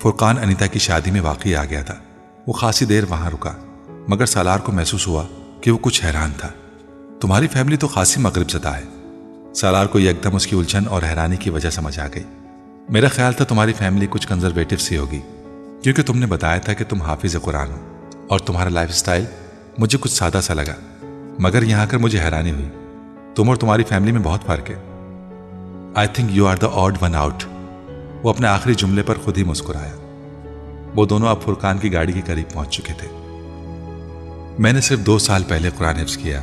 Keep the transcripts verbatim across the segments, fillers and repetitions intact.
फुरकान अनीता की शादी में वाकई आ गया था। वो खासी देर वहां रुका, मगर सालार को महसूस हुआ कि वो कुछ हैरान था। तुम्हारी फैमिली तो खासी मगरिब ज़दा है। सालार को एकदम उसकी उलझन और हैरानी की वजह समझ आ गई। मेरा ख्याल था तुम्हारी फैमिली कुछ कंजर्वेटिव सी होगी, क्योंकि तुमने बताया था कि तुम हाफिज कुरान हो और तुम्हारा लाइफ स्टाइल मुझे कुछ सादा सा लगा। मगर यहाँ आकर मुझे हैरानी हुई, तुम और तुम्हारी फैमिली में बहुत फर्क है। I think you are the odd one out. वो अपने आखिरी जुमले पर खुद ही मुस्कुराया। वो दोनों अब फुरकान की गाड़ी के करीब पहुंच चुके थे। मैंने सिर्फ दो साल पहले कुरान हिफ्ज़ किया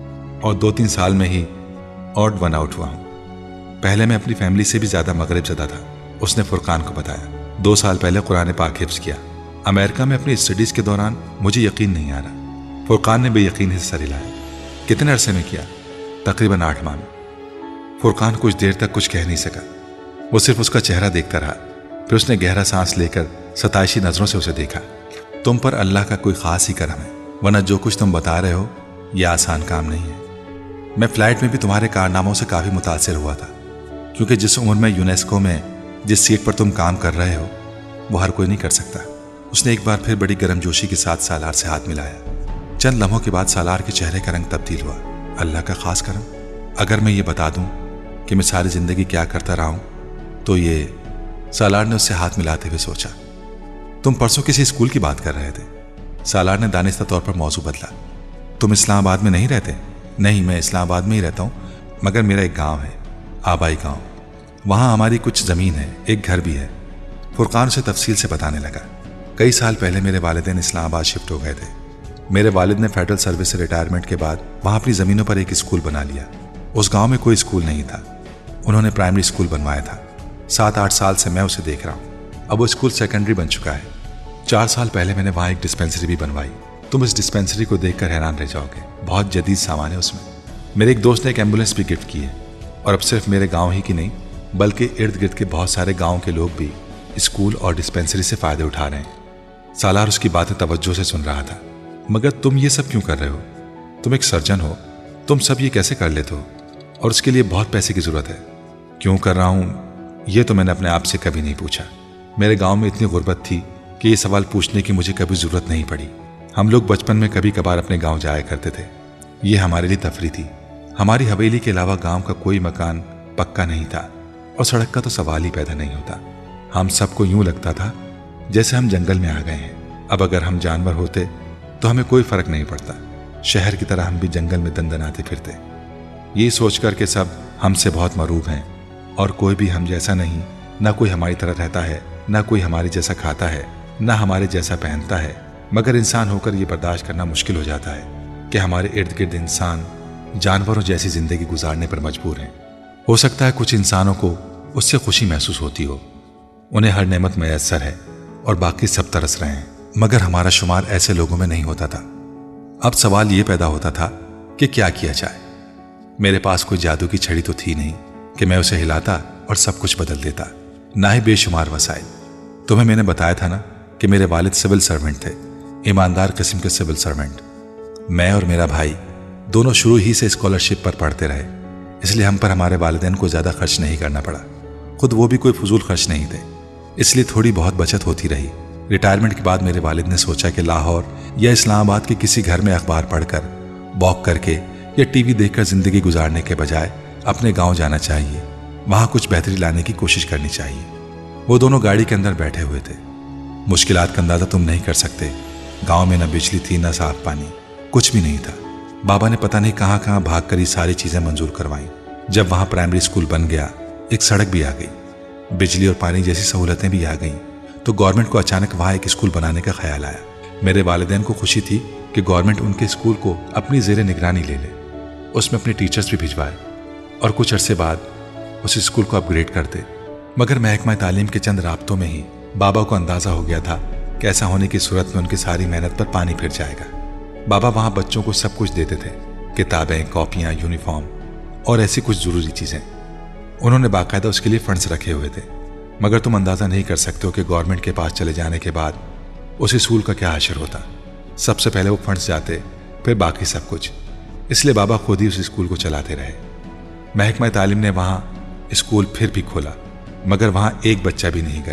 और दो तीन साल में ही ऑड वन आउट हुआ हूं। पहले मैं अपनी फैमिली से भी ज्यादा मगरिब ज़दा था, उसने फुरकान को बताया। दो साल पहले कुरान पाक हिफ्ज़ किया। अमेरिका में अपनी स्टडीज के दौरान मुझे यकीन नहीं आ रहा। फुरकान ने बेयकीन से सर हिलाया। कितने अरसे में किया? तकरीबन आठ माह में। फुरकान कुछ देर तक कुछ कह नहीं सका। वो सिर्फ उसका चेहरा देखता रहा। फिर उसने गहरा सांस लेकर सताइशी नजरों से उसे देखा। तुम पर अल्लाह का कोई खास ही करम है, वरना जो कुछ तुम बता रहे हो यह आसान काम नहीं है। मैं फ्लाइट में भी तुम्हारे कारनामों से काफी मुतासिर हुआ था, क्योंकि जिस उम्र में यूनेस्को में जिस सीट पर तुम काम कर रहे हो वो हर कोई नहीं कर सकता। उसने एक बार फिर बड़ी गर्मजोशी के साथ सालार से हाथ मिलाया। चंद लम्हों के बाद सालार के चेहरे का रंग तब्दील हुआ। अल्लाह का खास करम? अगर मैं ये बता दूं कि मैं सारी जिंदगी क्या करता रहा हूं तो ये। सालार ने उससे हाथ मिलाते हुए सोचा। तुम परसों किसी स्कूल की बात कर रहे थे। सालार ने दानिस्ता तौर पर मौजू बदला। तुम इस्लामाबाद में नहीं रहते? नहीं, मैं इस्लामाबाद में ही रहता हूँ, मगर मेरा एक गांव है, आबाई गांव। वहाँ हमारी कुछ ज़मीन है, एक घर भी है। फुरकान उसे तफसील से बताने लगा। कई साल पहले मेरे वालिदैन इस्लामाबाद शिफ्ट हो गए थे। मेरे वालिद ने फेडरल सर्विस से रिटायरमेंट के बाद वहाँ अपनी ज़मीनों पर एक स्कूल बना लिया। उस गाँव में कोई स्कूल नहीं था। उन्होंने प्राइमरी स्कूल बनवाया था। सात आठ साल से मैं उसे देख रहा हूँ। अब वो स्कूल सेकेंडरी बन चुका है। चार साल पहले मैंने वहाँ एक डिस्पेंसरी भी बनवाई। तुम इस डिस्पेंसरी को देखकर हैरान रह जाओगे। बहुत जदीद सामान है उसमें। मेरे एक दोस्त ने एक एम्बुलेंस भी गिफ्ट की है, और अब सिर्फ मेरे गांव ही की नहीं बल्कि इर्द गिर्द के बहुत सारे गांव के लोग भी स्कूल और डिस्पेंसरी से फायदे उठा रहे हैं। सालार उसकी बातें तवज्जो से सुन रहा था। मगर तुम ये सब क्यों कर रहे हो? तुम एक सर्जन हो, तुम सब ये कैसे कर लेते हो? और उसके लिए बहुत पैसे की जरूरत है। क्यों कर रहा हूँ ये तो मैंने अपने आप से कभी नहीं पूछा। मेरे गाँव में इतनी गुर्बत थी कि ये सवाल पूछने की मुझे कभी जरूरत नहीं पड़ी। हम लोग बचपन में कभी कभार अपने गांव जाया करते थे। ये हमारे लिए तफरी थी। हमारी हवेली के अलावा गांव का कोई मकान पक्का नहीं था, और सड़क का तो सवाल ही पैदा नहीं होता। हम सबको यूं लगता था जैसे हम जंगल में आ गए हैं। अब अगर हम जानवर होते तो हमें कोई फर्क नहीं पड़ता। शहर की तरह हम भी जंगल में दंदनाते फिरते। ये सोच कर के सब हमसे बहुत मरूब हैं, और कोई भी हम जैसा नहीं। ना कोई हमारी तरह रहता है, ना कोई हमारे जैसा खाता है, ना हमारे जैसा पहनता है। मगर इंसान होकर यह बर्दाश्त करना मुश्किल हो जाता है कि हमारे इर्द गिर्द इंसान जानवरों जैसी जिंदगी गुजारने पर मजबूर हैं। हो सकता है कुछ इंसानों को उससे खुशी महसूस होती हो, उन्हें हर नेमत मैसर है और बाकी सब तरस रहे हैं, मगर हमारा शुमार ऐसे लोगों में नहीं होता था। अब सवाल ये पैदा होता था कि क्या किया जाए। मेरे पास कोई जादू की छड़ी तो थी नहीं कि मैं उसे हिलाता और सब कुछ बदल देता, ना ही बेशुमार वसाइल। तुम्हें मैंने बताया था ना कि मेरे वालिद सिविल सर्वेंट थे, ईमानदार किस्म के सिविल सर्वेंट। मैं और मेरा भाई दोनों शुरू ही से स्कॉलरशिप पर पढ़ते रहे, इसलिए हम पर हमारे वालिदैन को ज़्यादा खर्च नहीं करना पड़ा। खुद वो भी कोई फजूल खर्च नहीं थे, इसलिए थोड़ी बहुत बचत होती रही। रिटायरमेंट के बाद मेरे वालिद ने सोचा कि लाहौर या इस्लामाबाद के किसी घर में अखबार पढ़कर, वॉक करके या टीवी देखकर ज़िंदगी गुजारने के बजाय अपने गाँव जाना चाहिए, वहाँ कुछ बेहतरी लाने की कोशिश करनी चाहिए। वो दोनों गाड़ी के अंदर बैठे हुए थे। मुश्किलात का अंदाज़ा तुम नहीं कर सकते। गांव में न बिजली थी, न साफ पानी, कुछ भी नहीं था। बाबा ने पता नहीं कहां कहां भाग कर ये सारी चीजें मंजूर करवाई। जब वहां प्राइमरी स्कूल बन गया, एक सड़क भी आ गई, बिजली और पानी जैसी सहूलतें भी आ गईं, तो गवर्नमेंट को अचानक वहां एक स्कूल बनाने का ख्याल आया। मेरे वालिदैन को खुशी थी कि गवर्नमेंट उनके स्कूल को अपनी जेर निगरानी ले ले। उसमें अपने टीचर्स भी भिजवाए और कुछ अरसे बाद उस स्कूल को अपग्रेड कर दे। मगर महकमा तालीम के चंद राब्तों में ही बाबा को अंदाजा हो गया था कि ऐसा होने की सूरत में उनकी सारी मेहनत पर पानी फिर जाएगा। बाबा वहां बच्चों को सब कुछ देते थे, किताबें, कॉपियां, यूनिफॉर्म और ऐसी कुछ जरूरी चीजें। उन्होंने बाकायदा उसके लिए फंड्स रखे हुए थे। मगर तुम अंदाजा नहीं कर सकते हो कि गवर्नमेंट के पास चले जाने के बाद उस स्कूल का क्या असर होता। सबसे पहले वो फंड्स जाते, फिर बाकी सब कुछ। इसलिए बाबा खुद ही उस स्कूल को चलाते रहे। महकमा तालीम ने वहां स्कूल फिर भी खोला, मगर वहां एक बच्चा भी नहीं गया।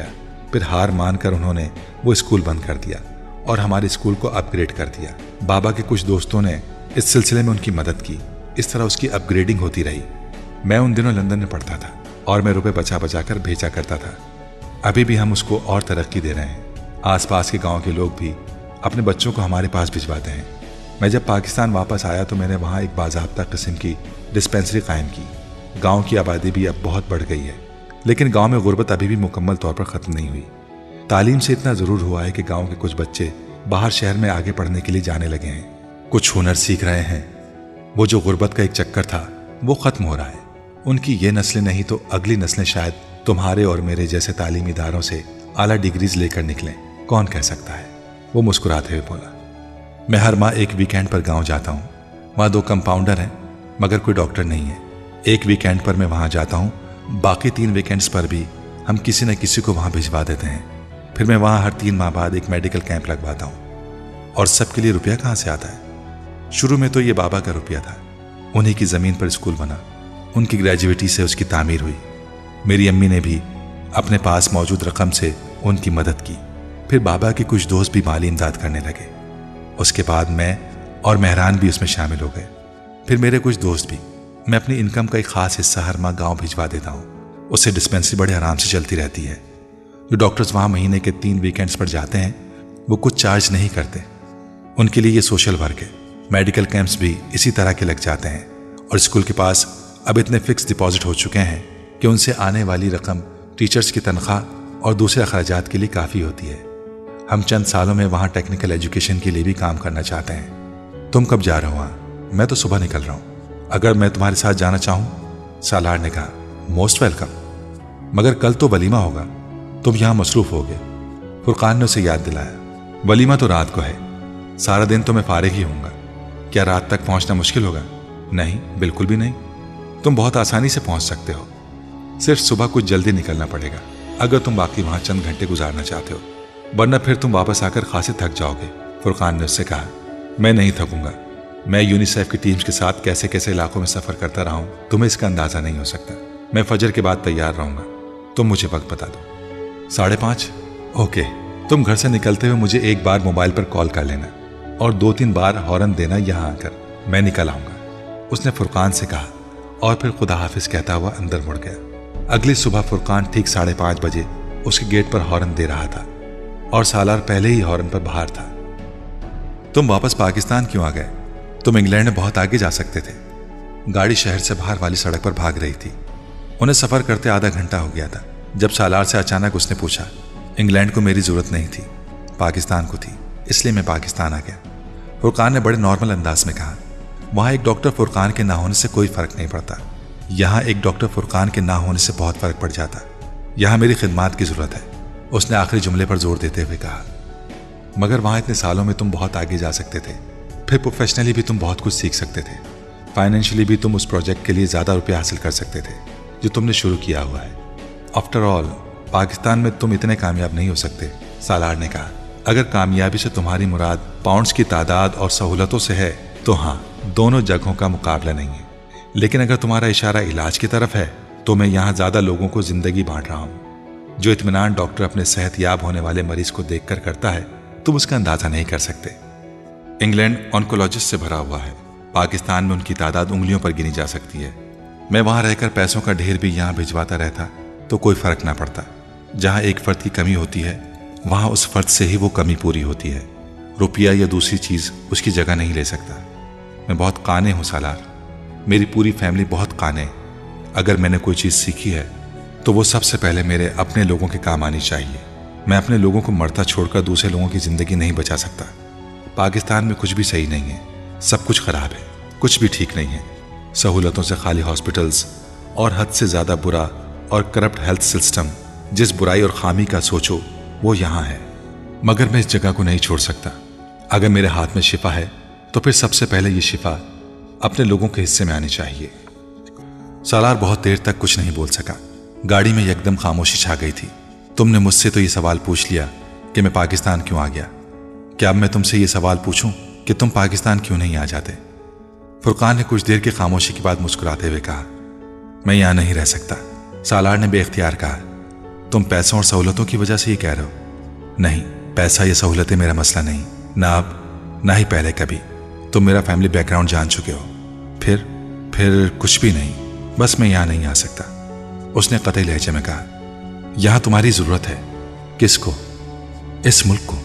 फिर हार मानकर उन्होंने वो स्कूल बंद कर दिया और हमारे स्कूल को अपग्रेड कर दिया। बाबा के कुछ दोस्तों ने इस सिलसिले में उनकी मदद की। इस तरह उसकी अपग्रेडिंग होती रही। मैं उन दिनों लंदन में पढ़ता था और मैं रुपए बचा बचा कर भेजा करता था। अभी भी हम उसको और तरक्की दे रहे हैं। आसपास के गांव के लोग भी अपने बच्चों को हमारे पास भिजवाते हैं। मैं जब पाकिस्तान वापस आया तो मैंने वहाँ एक बाज़ाब्ता किस्म की डिस्पेंसरी कायम की। गाँव की आबादी भी अब बहुत बढ़ गई है, लेकिन गाँव में गुर्बत अभी भी मुकम्मल तौर पर ख़त्म नहीं हुई। तालीम से इतना ज़रूर हुआ है कि गाँव के कुछ बच्चे बाहर शहर में आगे पढ़ने के लिए जाने लगे हैं, कुछ हुनर सीख रहे हैं। वो जो गुर्बत का एक चक्कर था वो ख़त्म हो रहा है। उनकी ये नस्लें नहीं तो अगली नस्लें शायद तुम्हारे और मेरे जैसे तालीमी इदारों से आला डिग्रीज लेकर निकलें, कौन कह सकता है। वो मुस्कुराते हुए बोला। मैं हर माह एक वीकेंड पर गांव जाता हूँ। वहाँ दो कंपाउंडर हैं मगर कोई डॉक्टर नहीं है। एक वीकेंड पर मैं वहाँ जाता हूँ, बाकी तीन वीकेंड्स पर भी हम किसी न किसी को वहाँ भिजवा देते हैं। फिर मैं वहाँ हर तीन माह बाद एक मेडिकल कैंप लगवाता हूँ। और सबके लिए रुपया कहाँ से आता है? शुरू में तो ये बाबा का रुपया था। उन्हीं की ज़मीन पर स्कूल बना, उनकी ग्रेजुएटी से उसकी तामीर हुई। मेरी अम्मी ने भी अपने पास मौजूद रकम से उनकी मदद की। फिर बाबा के कुछ दोस्त भी माली इमदाद करने लगे। उसके बाद मैं और मेहरान भी उसमें शामिल हो गए। फिर मेरे कुछ दोस्त भी। मैं अपनी इनकम का एक ख़ास हिस्सा हर माह गाँव भिजवा देता हूँ। उससे डिस्पेंसरी बड़े आराम से चलती रहती है। जो डॉक्टर्स वहाँ महीने के तीन वीकेंड्स पर जाते हैं वो कुछ चार्ज नहीं करते। उनके लिए ये सोशल वर्क है। मेडिकल कैंप्स भी इसी तरह के लग जाते हैं। और स्कूल के पास अब इतने फिक्स डिपॉजिट हो चुके हैं कि उनसे आने वाली रकम टीचर्स की तनख्वाह और दूसरे अखराजात के लिए काफ़ी होती है। हम चंद सालों में वहाँ टेक्निकल एजुकेशन के लिए भी काम करना चाहते हैं। तुम कब जा रहे हो वहाँ? मैं तो सुबह निकल रहा हूँ। अगर मैं तुम्हारे साथ जाना चाहूँ? सालार ने कहा। मोस्ट वेलकम, मगर कल तो वलीमा होगा, तुम यहाँ मसरूफ़ होगे। फुरकान ने उसे याद दिलाया। वलीमा तो रात को है, सारा दिन तो मैं फारिग ही होऊंगा। क्या रात तक पहुँचना मुश्किल होगा? नहीं, बिल्कुल भी नहीं। तुम बहुत आसानी से पहुँच सकते हो। सिर्फ सुबह कुछ जल्दी निकलना पड़ेगा अगर तुम बाकी वहाँ चंद घंटे गुजारना चाहते हो, वरना फिर तुम वापस आकर खासे थक जाओगे। फुरकान ने उससे कहा। मैं नहीं थकूंगा। मैं यूनिसेफ की टीम्स के साथ कैसे कैसे इलाकों में सफ़र करता रहा हूँ, तुम्हें इसका अंदाज़ा नहीं हो सकता। मैं फजर के बाद तैयार रहूँगा, तुम मुझे वक्त बता दो। साढ़े पाँच? ओके। तुम घर से निकलते हुए मुझे एक बार मोबाइल पर कॉल कर लेना और दो तीन बार हॉर्न देना यहाँ आकर। मैं निकल आऊँगा, उसने फुरकान से कहा और फिर खुदा हाफिज कहता हुआ अंदर मुड़ गया। अगली सुबह फुरकान ठीक साढ़े पाँच बजे उसके गेट पर हॉर्न दे रहा था और सालार पहले ही हॉर्न पर बाहर था। तुम वापस पाकिस्तान क्यों आ गए? तुम इंग्लैंड में बहुत आगे जा सकते थे। गाड़ी शहर से बाहर वाली सड़क पर भाग रही थी। उन्हें सफ़र करते आधा घंटा हो गया था जब सालार से अचानक उसने पूछा। इंग्लैंड को मेरी ज़रूरत नहीं थी, पाकिस्तान को थी, इसलिए मैं पाकिस्तान आ गया। फुरकान ने बड़े नॉर्मल अंदाज में कहा। वहाँ एक डॉक्टर फुरकान के ना होने से कोई फ़र्क नहीं पड़ता, यहाँ एक डॉक्टर फुरकान के ना होने से बहुत फ़र्क पड़ जाता। यहाँ मेरी खिदमात की ज़रूरत है, उसने आखिरी जुमले पर जोर देते हुए कहा। मगर वहाँ इतने सालों में तुम बहुत आगे जा सकते थे। फिर प्रोफेशनली भी तुम बहुत कुछ सीख सकते थे। फाइनेंशियली भी तुम उस प्रोजेक्ट के लिए ज़्यादा रुपये हासिल कर सकते थे जो तुमने शुरू किया हुआ है। आफ्टर ऑल पाकिस्तान में तुम इतने कामयाब नहीं हो सकते, सालार ने कहा। अगर कामयाबी से तुम्हारी मुराद पाउंड्स की तादाद और सहूलतों से है तो हाँ, दोनों जगहों का मुकाबला नहीं है। लेकिन अगर तुम्हारा इशारा इलाज की तरफ है तो मैं यहाँ ज़्यादा लोगों को ज़िंदगी बांट रहा हूँ। जो इत्मीनान डॉक्टर अपने सेहतयाब होने वाले मरीज को देखकर करता है, तुम उसका अंदाज़ा नहीं कर सकते। इंग्लैंड ऑन्कोलॉजिस्ट से भरा हुआ है। पाकिस्तान में उनकी तादाद उंगलियों पर गिनी जा सकती है। मैं वहाँ रहकर पैसों का ढेर भी यहाँ भिजवाता रहता तो कोई फ़र्क ना पड़ता। जहाँ एक फ़र्द की कमी होती है वहाँ उस फ़र्द से ही वो कमी पूरी होती है। रुपया या दूसरी चीज़ उसकी जगह नहीं ले सकता। मैं बहुत काने हूँ सालार, मेरी पूरी फैमिली बहुत काने। अगर मैंने कोई चीज़ सीखी है तो वो सबसे पहले मेरे अपने लोगों के काम आनी चाहिए। मैं अपने लोगों को मरता छोड़कर दूसरे लोगों की ज़िंदगी नहीं बचा सकता। पाकिस्तान में कुछ भी सही नहीं है, सब कुछ ख़राब है, कुछ भी ठीक नहीं है। सहूलतों से खाली हॉस्पिटल्स और हद से ज़्यादा बुरा और करप्ट हेल्थ सिस्टम। जिस बुराई और खामी का सोचो वो यहाँ है। मगर मैं इस जगह को नहीं छोड़ सकता। अगर मेरे हाथ में शिफा है तो फिर सबसे पहले ये शिफा अपने लोगों के हिस्से में आनी चाहिए। सालार बहुत देर तक कुछ नहीं बोल सका। गाड़ी में एकदम खामोशी छा गई थी। तुमने मुझसे तो ये सवाल पूछ लिया कि मैं पाकिस्तान क्यों आ गया। क्या अब मैं तुमसे ये सवाल पूछूं कि तुम पाकिस्तान क्यों नहीं आ जाते? फुरकान ने कुछ देर की खामोशी के बाद मुस्कुराते हुए कहा। मैं यहाँ नहीं रह सकता, सालार ने बेख्तियार कहा। तुम पैसों और सहूलतों की वजह से ये कह रहे हो? नहीं, पैसा या सहूलतें मेरा मसला नहीं, ना अब ना ही पहले कभी। तुम मेरा फैमिली बैकग्राउंड जान चुके हो। फिर फिर कुछ भी नहीं, बस मैं यहाँ नहीं आ सकता, उसने कतई लहजे में कहा। यहाँ तुम्हारी जरूरत है। किसको? इस मुल्क को।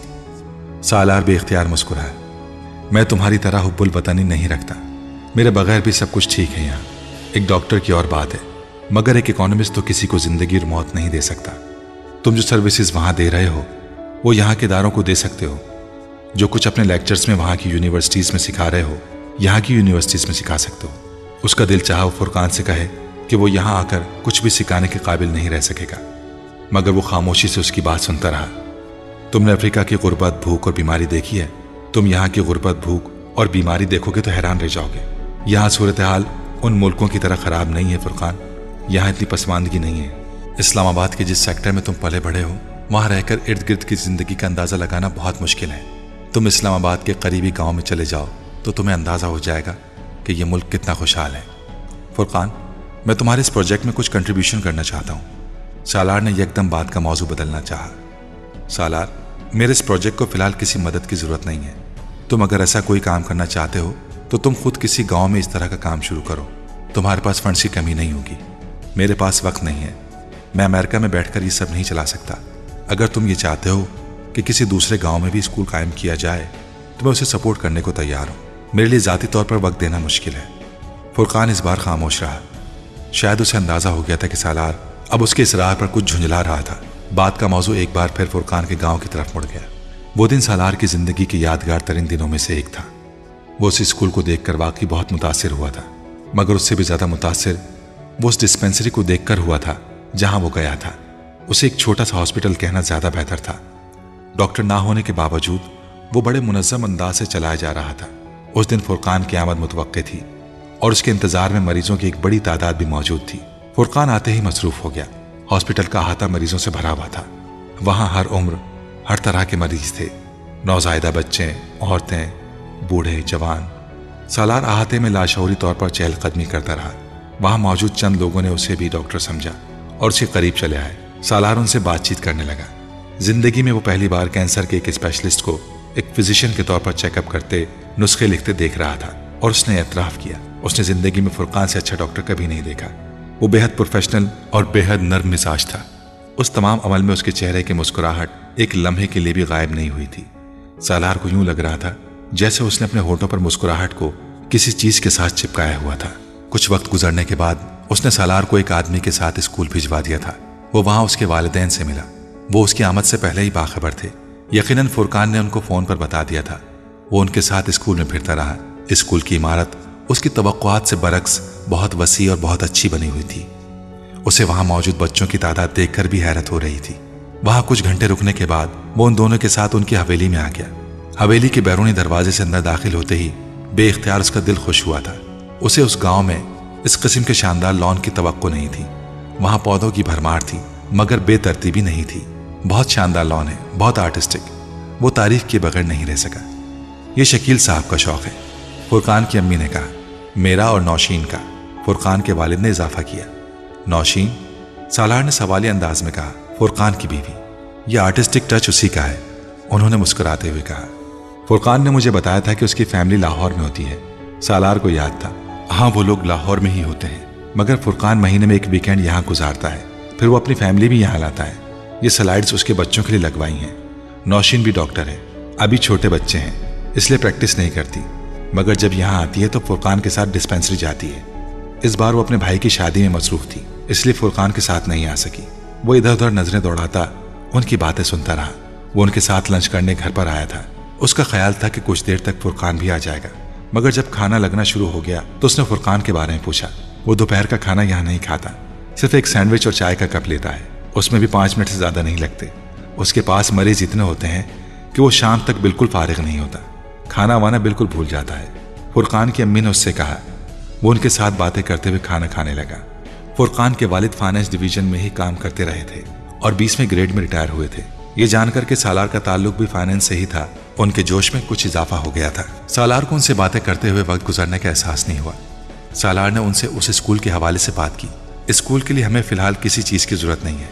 सालार बेख्तियार मुस्कुराया। मैं तुम्हारी तरह हुब्बुल वतनी नहीं रखता, मेरे बगैर भी सब कुछ ठीक है यहाँ। एक डॉक्टर की और बात है, मगर एक इकोनॉमिस्ट तो किसी को जिंदगी और मौत नहीं दे सकता। तुम जो सर्विसेज वहाँ दे रहे हो वो यहाँ के इदारों को दे सकते हो। जो कुछ अपने लेक्चर्स में वहाँ की यूनिवर्सिटीज़ में सिखा रहे हो, यहाँ की यूनिवर्सिटीज़ में सिखा सकते हो। उसका दिल चाहा वो फुरकान से कहे कि वो यहाँ आकर कुछ भी सिखाने के काबिल नहीं रह सकेगा, मगर वो खामोशी से उसकी बात सुनता रहा। तुमने अफ्रीका की गुर्बत, भूख और बीमारी देखी है। तुम यहाँ की गुर्बत, भूख और बीमारी देखोगे तो हैरान रह जाओगे। यहाँ सूरत हाल उन मुल्कों की तरह ख़राब नहीं है फुरकान। यहाँ इतनी पसमानदगी नहीं है। इस्लामाबाद के जिस सेक्टर में तुम पले बढ़े हो, वहाँ रहकर इर्द गिर्द की ज़िंदगी का अंदाज़ा लगाना बहुत मुश्किल है। तुम इस्लामाबाद के करीबी गाँव में चले जाओ तो तुम्हें अंदाज़ा हो जाएगा कि यह मुल्क कितना खुशहाल है। फुरकान, मैं तुम्हारे इस प्रोजेक्ट में कुछ कंट्रीब्यूशन करना चाहता हूँ। सालार ने एकदम बात का मौजू बदलना चाहा। सालार, मेरे इस प्रोजेक्ट को फ़िलहाल किसी मदद की ज़रूरत नहीं है। तुम अगर ऐसा कोई काम करना चाहते हो तो तुम खुद किसी गांव में इस तरह का काम शुरू करो। तुम्हारे पास फंड्स की कमी नहीं होगी। मेरे पास वक्त नहीं है, मैं अमेरिका में बैठकर ये सब नहीं चला सकता। अगर तुम ये चाहते हो कि किसी दूसरे गांव में भी स्कूल कायम किया जाए तो मैं उसे सपोर्ट करने को तैयार हूँ। मेरे लिए ज़ाती तौर पर वक्त देना मुश्किल है। फुरकान इस बार खामोश रहा। शायद उसे अंदाज़ा हो गया था कि सालार अब उसके इस राह पर कुछ झुंझला रहा था। बात का मौजू एक बार फिर फुरकान के गाँव की तरफ मुड़ गया। वो दिन सालार की ज़िंदगी के यादगार तरीन दिनों में से एक था। वो उस स्कूल को देखकर वाकई बहुत मुतासिर हुआ था, मगर उससे भी ज़्यादा मुतासिर वो उस डिस्पेंसरी को देखकर हुआ था जहां वो गया था। उसे एक छोटा सा हॉस्पिटल कहना ज़्यादा बेहतर था। डॉक्टर ना होने के बावजूद वो बड़े मुनज़्ज़म अंदाज से चलाया जा रहा था। उस दिन फुरकान की आमद मुतवक्के थी और उसके इंतज़ार में मरीजों की एक बड़ी तादाद भी मौजूद थी। फुरकान आते ही मसरूफ़ हो गया। हॉस्पिटल का अहाता मरीजों से भरा हुआ था। वहाँ हर उम्र, हर तरह के मरीज थे। नौज़ायदा बच्चे, औरतें, बूढ़े, जवान। सालार अहाते में लाशऊरी तौर पर चहलकदमी करता रहा। वहाँ मौजूद चंद लोगों ने उसे भी डॉक्टर समझा और उसके करीब चले आए। सालार उनसे बातचीत करने लगा। जिंदगी में वो पहली बार कैंसर के एक स्पेशलिस्ट को एक फिजिशियन के तौर पर चेकअप करते, नुस्खे लिखते देख रहा था और उसने एतराफ़ किया उसने जिंदगी में फुरकान से अच्छा डॉक्टर कभी नहीं देखा। वो बेहद प्रोफेशनल और बेहद नर्म मिजाज था। उस तमाम अमल में उसके चेहरे की मुस्कुराहट एक लम्हे के लिए भी गायब नहीं हुई थी। सालार को यूं लग रहा था जैसे उसने अपने होठों पर मुस्कुराहट को किसी चीज के साथ चिपकाया हुआ था। कुछ वक्त गुजरने के बाद उसने सालार को एक आदमी के साथ स्कूल भिजवा दिया था। वो वहां उसके वालिदैन से मिला। वो उसकी आमद से पहले ही बाखबर थे। यकीनन फुरकान ने उनको फोन पर बता दिया था। वो उनके साथ स्कूल में फिरता रहा। स्कूल की इमारत उसकी तवक्कुआत से बरक्स बहुत वसी और बहुत अच्छी बनी हुई थी। उसे वहां मौजूद बच्चों की तादाद देखकर भी हैरत हो रही थी। वहां कुछ घंटे रुकने के बाद वो उन दोनों के साथ उनकी हवेली में आ गया। हवेली के बैरूनी दरवाजे से अंदर दाखिल होते ही बेइख्तियार उसका दिल खुश हुआ था। उसे उस गांव में इस किस्म के शानदार लॉन की तवक्को नहीं थी। वहां पौधों की भरमार थी, मगर बेतरतीबी नहीं थी। बहुत शानदार लॉन है, बहुत आर्टिस्टिक। वो तारीफ के बगैर नहीं रह सका। ये शकील साहब का शौक है, फुरकान की अम्मी ने कहा। मेरा और नौशीन का, फुरकान के वालिद ने इजाफा किया। नौशीन? सालार ने सवाली अंदाज में कहा। फुरकान की बीवी। यह आर्टिस्टिक टच उसी का है, उन्होंने मुस्कुराते हुए कहा। फुरकान ने मुझे बताया था कि उसकी फैमिली लाहौर में होती है। सालार को याद था, हाँ वो लोग लाहौर में ही होते हैं, मगर फुरकान महीने में एक वीकेंड यहाँ गुजारता है, फिर वो अपनी फैमिली भी यहाँ लाता है। ये स्लाइड्स उसके बच्चों के लिए लगवाई हैं। नौशीन भी डॉक्टर है, अभी छोटे बच्चे हैं इसलिए प्रैक्टिस नहीं करती, मगर जब यहाँ आती है तो फुरकान के साथ डिस्पेंसरी जाती है। इस बार वो अपने भाई की शादी में मसरूफ थी, इसलिए फुरकान के साथ नहीं आ सकी। वो इधर उधर नजरें दौड़ाता उनकी बातें सुनता रहा। वो उनके साथ लंच करने घर पर आया था। उसका ख्याल था कि कुछ देर तक फुरकान भी आ जाएगा, मगर जब खाना लगना शुरू हो गया तो उसने फुरकान के बारे में पूछा। वो दोपहर का खाना यहाँ नहीं खाता, सिर्फ एक सैंडविच और चाय का कप लेता है, उसमें भी पाँच मिनट से ज़्यादा नहीं लगते। उसके पास मरीज इतने होते हैं कि वो शाम तक बिल्कुल फारिग नहीं होता, खाना वाना बिल्कुल भूल जाता है। फुरकान की अम्मी ने उससे कहा। वो उनके साथ बातें करते हुए खाना खाने लगा। फुरकान के वालिद फाइनेंस डिवीजन में ही काम करते रहे थे और बीसवें ग्रेड में रिटायर हुए थे। ये जानकर के सालार का ताल्लुक भी फाइनेंस से ही था, उनके जोश में कुछ इजाफा हो गया था। सालार को उनसे बातें करते हुए वक्त गुजरने का एहसास नहीं हुआ। सालार ने उनसे उस स्कूल के हवाले से बात की। स्कूल के लिए हमें फिलहाल किसी चीज़ की जरूरत नहीं है,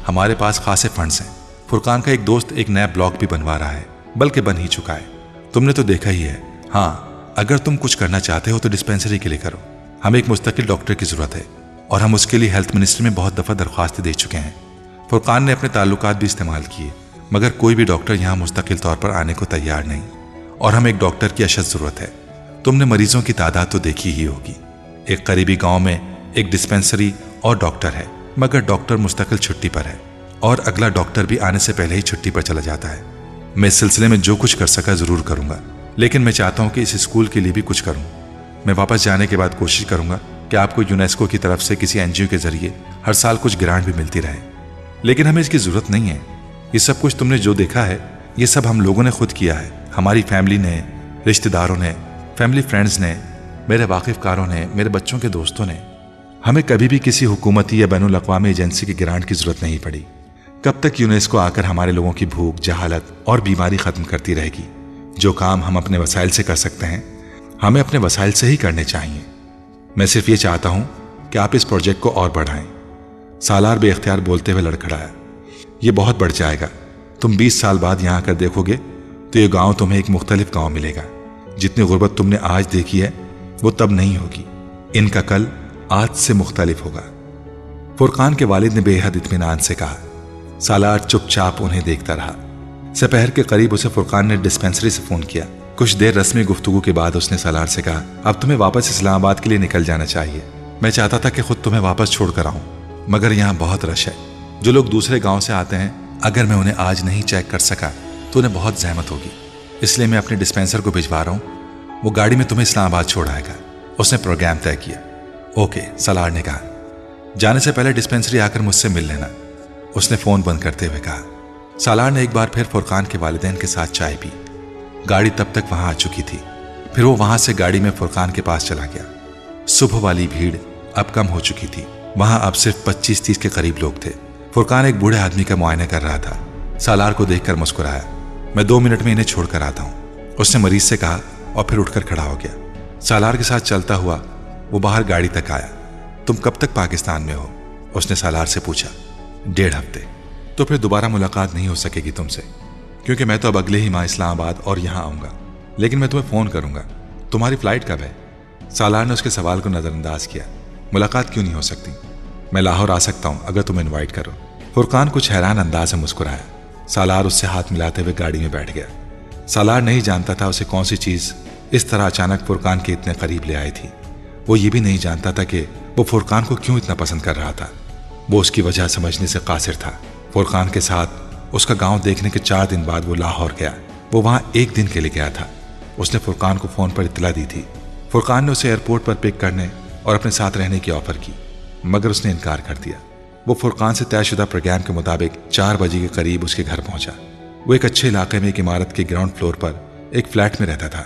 हमारे पास खासे फंड्स हैं। फुरकान का एक दोस्त एक नया ब्लॉक भी बनवा रहा है, बल्कि बन ही चुका है। तुमने तो देखा ही है। हाँ, अगर तुम कुछ करना चाहते हो तो डिस्पेंसरी के लिए करो। हमें एक मुस्तकिल डॉक्टर की जरूरत है और हम उसके लिए हेल्थ मिनिस्ट्री में बहुत दफा दरख्वास्तें दे चुके हैं। फुरकान ने अपने ताल्लुकात भी इस्तेमाल किए, मगर कोई भी डॉक्टर यहाँ मुस्तकिल तौर पर आने को तैयार नहीं, और हमें एक डॉक्टर की अशद जरूरत है। तुमने मरीजों की तादाद तो देखी ही होगी। एक करीबी गांव में एक डिस्पेंसरी और डॉक्टर है, मगर डॉक्टर मुस्तकिल छुट्टी पर है और अगला डॉक्टर भी आने से पहले ही छुट्टी पर चला जाता है। मैं इस सिलसिले में जो कुछ कर सका जरूर करूंगा, लेकिन मैं चाहता हूं कि इस स्कूल के लिए भी कुछ करूं। मैं वापस जाने के बाद कोशिश करूंगा कि आपको यूनेस्को की तरफ से किसी एनजीओ के जरिए हर साल कुछ ग्रांट भी मिलती रहे, लेकिन हमें इसकी जरूरत नहीं है। ये सब कुछ तुमने जो देखा है, ये सब हम लोगों ने खुद किया है। हमारी फैमिली ने, रिश्तेदारों ने, फैमिली फ्रेंड्स ने, मेरे वाकिफकारों ने, मेरे बच्चों के दोस्तों ने। हमें कभी भी किसी हुकूमती या बैनुल अक़वामी एजेंसी के ग्रांट की जरूरत नहीं पड़ी। कब तक यूनेस्को आकर हमारे लोगों की भूख, जहालत और बीमारी खत्म करती रहेगी? जो काम हम अपने वसाइल से कर सकते हैं, हमें अपने वसाइल से ही करने चाहिए। मैं सिर्फ ये चाहता हूं कि आप इस प्रोजेक्ट को और बढ़ाएं। सालार बेख्तियार बोलते हुए लड़खड़ाया। ये बहुत बढ़ जाएगा। तुम बीस साल बाद यहां आकर देखोगे तो ये गांव तुम्हें एक मुख्तलिफ गांव मिलेगा। जितनी गुर्बत तुमने आज देखी है वो तब नहीं होगी। इनका कल आज से मुख्तलिफ होगा। फुरकान के वालिद ने बेहद इत्मीनान से कहा। सालार चुपचाप उन्हें देखता रहा। सपहर के करीब उसे फुरकान ने डिस्पेंसरी से फोन किया। कुछ देर रस्मी गुफ्तगू के बाद उसने सालार से कहा, अब तुम्हें वापस इस्लामाबाद के लिए निकल जाना चाहिए। मैं चाहता था कि खुद तुम्हें वापस छोड़ कर आऊं, मगर यहाँ बहुत रश है। जो लोग दूसरे गांव से आते हैं, अगर मैं उन्हें आज नहीं चेक कर सका तो उन्हें बहुत जहमत होगी। इसलिए मैं अपने डिस्पेंसर को भिजवा रहा हूँ। वो गाड़ी में तुम्हें इस्लामाबाद छोड़ आएगा। उसने प्रोग्राम तय किया। ओके, सालार ने कहा। जाने से पहले डिस्पेंसरी आकर मुझसे मिल लेना, उसने फोन बंद करते हुए कहा। सालार ने एक बार फिर फुरकान के वालिदैन के साथ चाय पी। गाड़ी तब तक वहां आ चुकी थी। फिर वो वहां से गाड़ी में फुरकान के पास चला गया। सुबह वाली भीड़ अब कम हो चुकी थी। वहां अब सिर्फ पच्चीस तीस के करीब लोग थे। फुरकान एक बूढ़े आदमी का मुआयना कर रहा था। सालार को देखकर मुस्कुराया। मैं दो मिनट में इन्हें छोड़कर आता हूं, उसने मरीज से कहा और फिर उठकर खड़ा हो गया। सालार के साथ चलता हुआ वो बाहर गाड़ी तक आया। तुम कब तक पाकिस्तान में हो? उसने सालार से पूछा। डेढ़ हफ्ते। तो फिर दोबारा मुलाकात नहीं हो सकेगी तुमसे, क्योंकि मैं तो अब अगले ही माह इस्लामाबाद और यहां आऊंगा। लेकिन मैं तुम्हें फोन करूंगा। तुम्हारी फ्लाइट कब है? सालार ने उसके सवाल को नजरअंदाज किया। मुलाकात क्यों नहीं हो सकती? मैं लाहौर आ सकता हूं अगर तुम इनवाइट करो। फुरकान कुछ हैरान अंदाज से मुस्कुराया। सालार उससे हाथ मिलाते हुए गाड़ी में बैठ गया। सालार नहीं जानता था उसे कौन सी चीज इस तरह अचानक फुरकान के इतने करीब ले आई थी। वो ये भी नहीं जानता था कि वो फुरकान को क्यों इतना पसंद कर रहा था। वो उसकी वजह समझने से कासिर था। फुरकान के साथ उसका गांव देखने के चार दिन बाद वो लाहौर गया। वो वहां एक दिन के लिए गया था। उसने फुरकान को फोन पर इत्तला दी थी। फुरकान ने उसे एयरपोर्ट पर पिक करने और अपने साथ रहने की ऑफर की, मगर उसने इनकार कर दिया। वो फुरकान से तयशुदा प्रोग्राम के मुताबिक चार बजे के करीब उसके घर पहुंचा। वो एक अच्छे इलाके में एक इमारत के ग्राउंड फ्लोर पर एक फ्लैट में रहता था।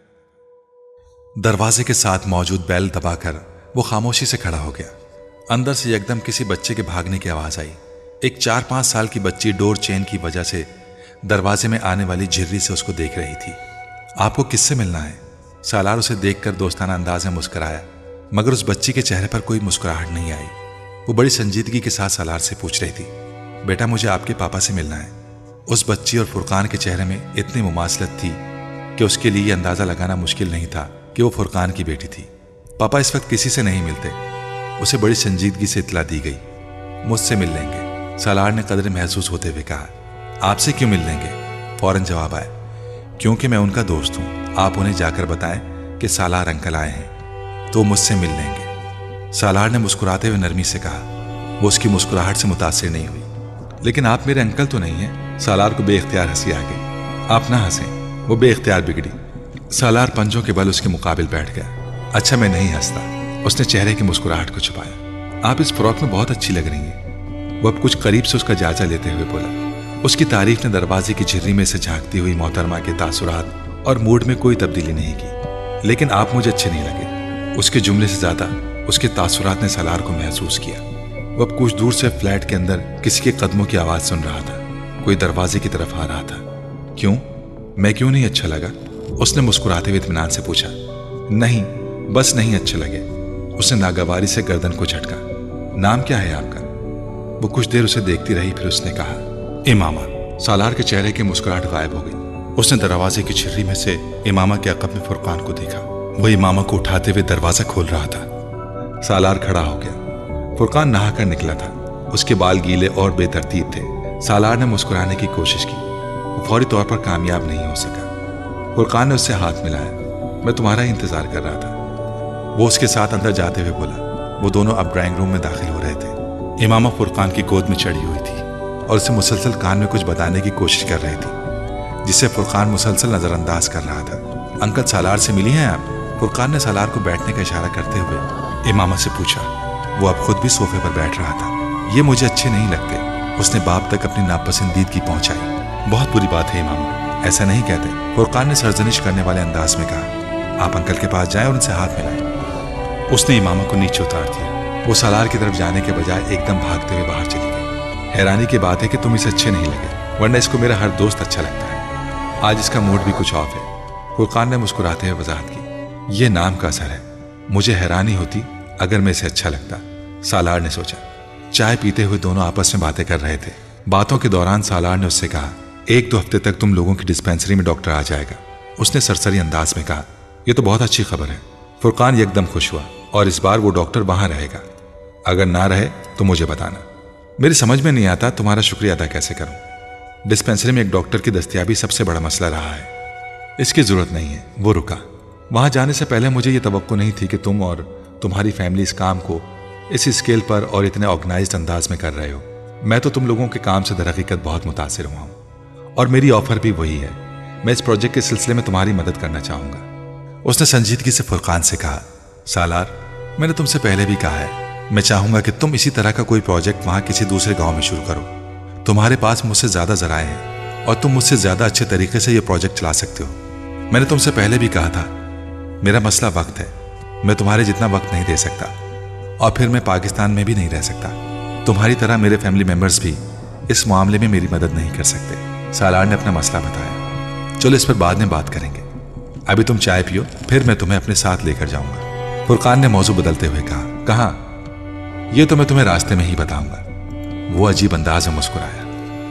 दरवाजे के साथ मौजूद बेल दबाकर वो खामोशी से खड़ा हो गया। अंदर से एकदम किसी बच्चे के भागने की आवाज आई। एक चार पांच साल की बच्ची डोर चेन की वजह से दरवाजे में आने वाली झिर्री से उसको देख रही थी। आपको किससे मिलना है? सालार उसे देखकर दोस्ताना अंदाज में मुस्कुराया, मगर उस बच्ची के चेहरे पर कोई मुस्कुराहट नहीं आई। वो बड़ी संजीदगी के साथ सालार से पूछ रही थी, बेटा मुझे आपके पापा से मिलना है। उस बच्ची और फुरकान के चेहरे में इतनी मुमासलत थी कि उसके लिए अंदाजा लगाना मुश्किल नहीं था कि वो फुरकान की बेटी थी। पापा इस वक्त किसी से नहीं मिलते, उसे बड़ी संजीदगी से इत्तला दी गई। मुझसे मिल लेंगे, सालार ने कदर महसूस होते हुए कहा। आपसे क्यों मिल लेंगे? फौरन जवाब आया, क्योंकि मैं उनका दोस्त हूं। आप उन्हें जाकर बताएं कि सालार अंकल आए हैं तो मुझसे मिल लेंगे। सालार ने मुस्कुराते हुए नरमी से कहा। वो उसकी मुस्कुराहट से मुतासिर नहीं हुई। लेकिन आप मेरे अंकल तो नहीं हैं। सालार को बेख्तियार हंसी आ गई। आप ना हंसें, वो बेख्तियार बिगड़ी। सालार पंजों के बल उसके मुकाबिल बैठ गया। अच्छा मैं नहीं हंसता, उसने चेहरे की मुस्कुराहट को छुपाया। आप इस फ्रॉक में बहुत अच्छी लग रही हैं। वो अब कुछ करीब से उसका जायजा लेते हुए बोला। उसकी तारीफ ने दरवाजे की झिर्री में से झांकती हुई मोहतरमा के तासुरात और मूड में कोई तब्दीली नहीं की। लेकिन आप मुझे अच्छे नहीं लगे। उसके जुमले से ज्यादा उसके तासुरात ने सालार को महसूस किया। वो अब कुछ दूर से फ्लैट के अंदर किसी के कदमों की आवाज सुन रहा था। कोई दरवाजे की तरफ आ रहा था। क्यों? मैं क्यों नहीं अच्छा लगा? उसने मुस्कुराते हुए इत्मीनान से पूछा। नहीं, बस नहीं अच्छे लगे। उसने नागवारी से गर्दन को झटका। नाम क्या है आपका? वो कुछ देर उसे देखती रही, फिर उसने कहा, इमामा। सालार के चेहरे की मुस्कुराहट गायब हो गई। उसने दरवाजे की छिर्री में से इमामा के अकब में फुरकान को देखा। वो इमामा को उठाते हुए दरवाजा खोल रहा था। सालार खड़ा हो गया। फुरकान नहाकर निकला था। उसके बाल गीले और बेतरतीब थे। सालार ने मुस्कुराने की कोशिश की, वो फौरी तौर पर कामयाब नहीं हो सका। फुरकान ने उससे हाथ मिलाया। मैं तुम्हारा ही इंतजार कर रहा था, वो उसके साथ अंदर जाते हुए बोला। वो दोनों अब ड्राइंग रूम में दाखिल हो रहे थे। इमामा फुरकान की गोद में चढ़ी हुई थी और उसे मुसलसल कान में कुछ बताने की कोशिश कर रही थी, जिसे फुरकान मुसलसल नजरअंदाज कर रहा था। अंकल, सालार से मिली हैं आप? फुरकान ने सालार को बैठने का इशारा करते हुए इमामा से पूछा। वो अब खुद भी सोफे पर बैठ रहा था। ये मुझे अच्छे नहीं लगते, उसने बाप तक अपनी नापसंदीदगी पहुंचाई। बहुत बुरी बात है इमामा, ऐसा नहीं कहते, फुरकान ने सरजनिश करने वाले अंदाज में कहा। आप अंकल के पास जाएं और उनसे हाथ मिलाएं। उसने इमामा को नीचे उतार दिया। वो सालार की तरफ जाने के बजाय एकदम भागते हुए बाहर चली गई। हैरानी की बात है कि तुम इसे अच्छे नहीं लगे, वरना इसको मेरा हर दोस्त अच्छा लगता है। आज इसका मूड भी कुछ ऑफ है। फुरकान ने मुस्कुराते हुए वजाहत की। ये नाम का असर है। मुझे हैरानी होती अगर मैं इसे अच्छा लगता, सालार ने सोचा। चाय पीते हुए दोनों आपस में बातें कर रहे थे। बातों के दौरान सालार ने उससे कहा, एक दो हफ्ते तक तुम लोगों की डिस्पेंसरी में डॉक्टर आ जाएगा। उसने सरसरी अंदाज में कहा, यह तो बहुत अच्छी खबर है। फुरकान एकदम खुश हुआ, और इस बार वो डॉक्टर वहां रहेगा। अगर ना रहे तो मुझे बताना। मेरी समझ में नहीं आता तुम्हारा शुक्रिया अदा कैसे करूं। डिस्पेंसरी में एक डॉक्टर की दस्तयाबी सबसे बड़ा मसला रहा है। इसकी जरूरत नहीं है। वो रुका। वहां जाने से पहले मुझे ये तवक्को नहीं थी कि तुम और तुम्हारी फैमिली इस काम को इस स्केल पर और इतने ऑर्गेनाइज्ड अंदाज में कर रहे हो। मैं तो तुम लोगों के काम से दरहकीकत बहुत मुतासिर हुआ हूं, और मेरी ऑफर भी वही है। मैं इस प्रोजेक्ट के सिलसिले में तुम्हारी मदद करना चाहूंगा। उसने संजीदगी से फुरकान से कहा, सालार, मैंने तुमसे पहले भी कहा है, मैं चाहूंगा कि तुम इसी तरह का कोई प्रोजेक्ट वहां किसी दूसरे गांव में शुरू करो। तुम्हारे पास मुझसे ज्यादा जराए हैं और तुम मुझसे ज्यादा अच्छे तरीके से यह प्रोजेक्ट चला सकते हो। मैंने तुमसे पहले भी कहा था, मेरा मसला वक्त है। मैं तुम्हारे जितना वक्त नहीं दे सकता, और फिर मैं पाकिस्तान में भी नहीं रह सकता। तुम्हारी तरह मेरे फैमिली मेंबर्स भी इस मामले में मेरी मदद नहीं कर सकते। सालार ने अपना मसला बताया। चलो इस पर बाद में बात करेंगे, अभी तुम चाय पियो, फिर मैं तुम्हें अपने साथ लेकर जाऊंगा। फुरकान ने मौजू बदलते हुए कहा, कहाँ? यह तो मैं तुम्हें रास्ते में ही बताऊंगा। वो अजीब अंदाज में मुस्कुराया।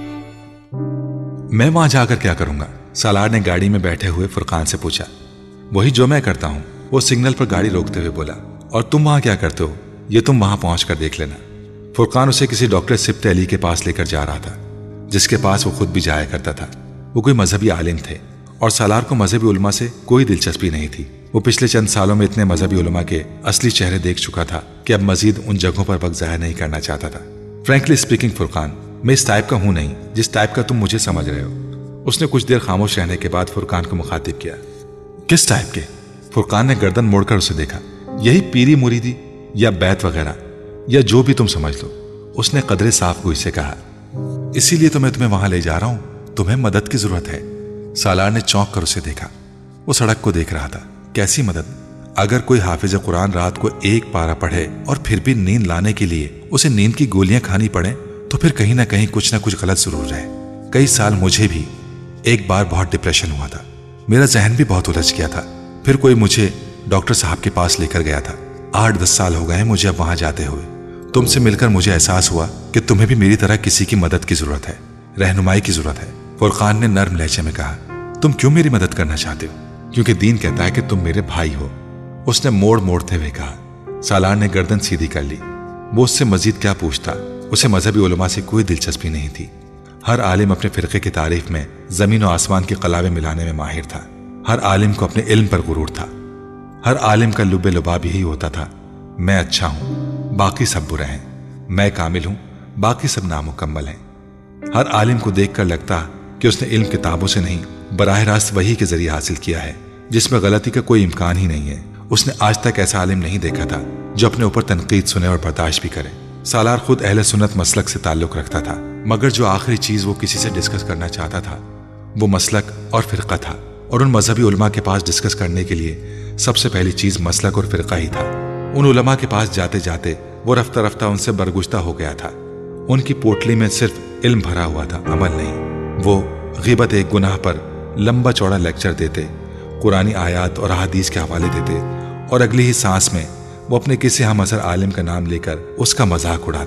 मैं वहां जाकर क्या करूंगा? सालार ने गाड़ी में बैठे हुए फुरकान से पूछा। वही जो मैं करता हूं, वो सिग्नल पर गाड़ी रोकते हुए बोला। और तुम वहां क्या करते हो, ये तुम वहां पहुंचकर देख लेना। फुरकान उसे किसी डॉक्टर सिब्ते अली के पास लेकर जा रहा था, जिसके पास वो खुद भी जाया करता था। वो कोई मजहबी आलिम थे, और सालार को मजहबी उलमा से कोई दिलचस्पी नहीं थी। वो पिछले चंद सालों में इतने मजहबी उलमा के असली चेहरे देख चुका था कि अब मजीद उन जगहों पर वक्त जाया नहीं करना चाहता था। फ्रैंकली स्पीकिंग फुरकान, मैं इस टाइप का हूं नहीं जिस टाइप का तुम मुझे समझ रहे हो। उसने कुछ देर खामोश रहने के बाद फुरकान को मुखातिब किया। किस टाइप के? फुरकान ने गर्दन मोड़कर उसे देखा। यही पीरी मुरीदी या बैत वगैरह, या जो भी तुम समझ लो। उसने कदरे साफ गोई से कहा। इसीलिए तो मैं तुम्हें वहां ले जा रहा हूं, तुम्हें मदद की जरूरत है। सालार ने चौंक कर उसे देखा। वो सड़क को देख रहा था। कैसी मदद? अगर कोई हाफिज कुरान रात को एक पारा पढ़े और फिर भी नींद लाने के लिए उसे नींद की गोलियां खानी पड़े, तो फिर कहीं ना कहीं कुछ ना कुछ गलत जरूर है। कई साल मुझे भी एक बार बहुत डिप्रेशन हुआ था। मेरा जहन भी बहुत उलझ गया था। फिर कोई मुझे डॉक्टर साहब के पास लेकर गया था। आठ दस साल हो गए मुझे अब वहां जाते हुए। तुमसे मिलकर मुझे एहसास हुआ कि तुम्हें भी मेरी तरह किसी की मदद की जरूरत है, रहनुमाई की जरूरत है। फुरकान ने नर्म लहजे में कहा, तुम क्यों मेरी मदद करना चाहते हो? क्योंकि दीन कहता है कि तुम मेरे भाई हो। उसने मोड़ मोड़ते हुए कहा। सालार ने गर्दन सीधी कर ली। वो उससे मजीद क्या पूछता? उसे मजहबी उलमा से कोई दिलचस्पी नहीं थी। हर आलिम अपने फिरके की तारीफ में जमीन और आसमान के कलावे मिलाने में माहिर था। हर आलिम को अपने इल्म पर गुरूर था। हर आलिम का लुबे लुबाब यही होता था, मैं अच्छा हूं, बाकी सब बुरे हैं। मैं कामिल हूं, बाकी सब नामुकम्मल हैं। हर आलिम को देखकर लगता कि उसने इल्म किताबों से नहीं, बराह रास्त वही के जरिए हासिल किया है, जिसमें गलती का कोई इम्कान ही नहीं है। उसने आज तक ऐसा आलिम नहीं देखा था जो अपने ऊपर तनकीद सुने और बर्दाश्त भी करे। सालार खुद अहले सुन्नत मसलक से ताल्लुक रखता था, मगर जो आखिरी चीज वो किसी से डिस्कस करना चाहता था वो मसलक और फिरका था। और उन मजहबी उलमा के पास डिस्कस करने के लिए सबसे पहली चीज मसलक और फिरका ही था। उन उलमा के पास जाते जाते वो रफ्ता रफ्ता उनसे बरगुश्ता हो गया था। उनकी पोटली में सिर्फ इल्म भरा हुआ था, अमल नहीं। वो गिबत एक गुनाह पर लंबा चौड़ा लेक्चर देते, कुरानी आयात और अहादीस के हवाले देते, और अगली ही सांस में वो अपने किसी हम असर आलिम का नाम लेकर उसका मजाक उड़ाते।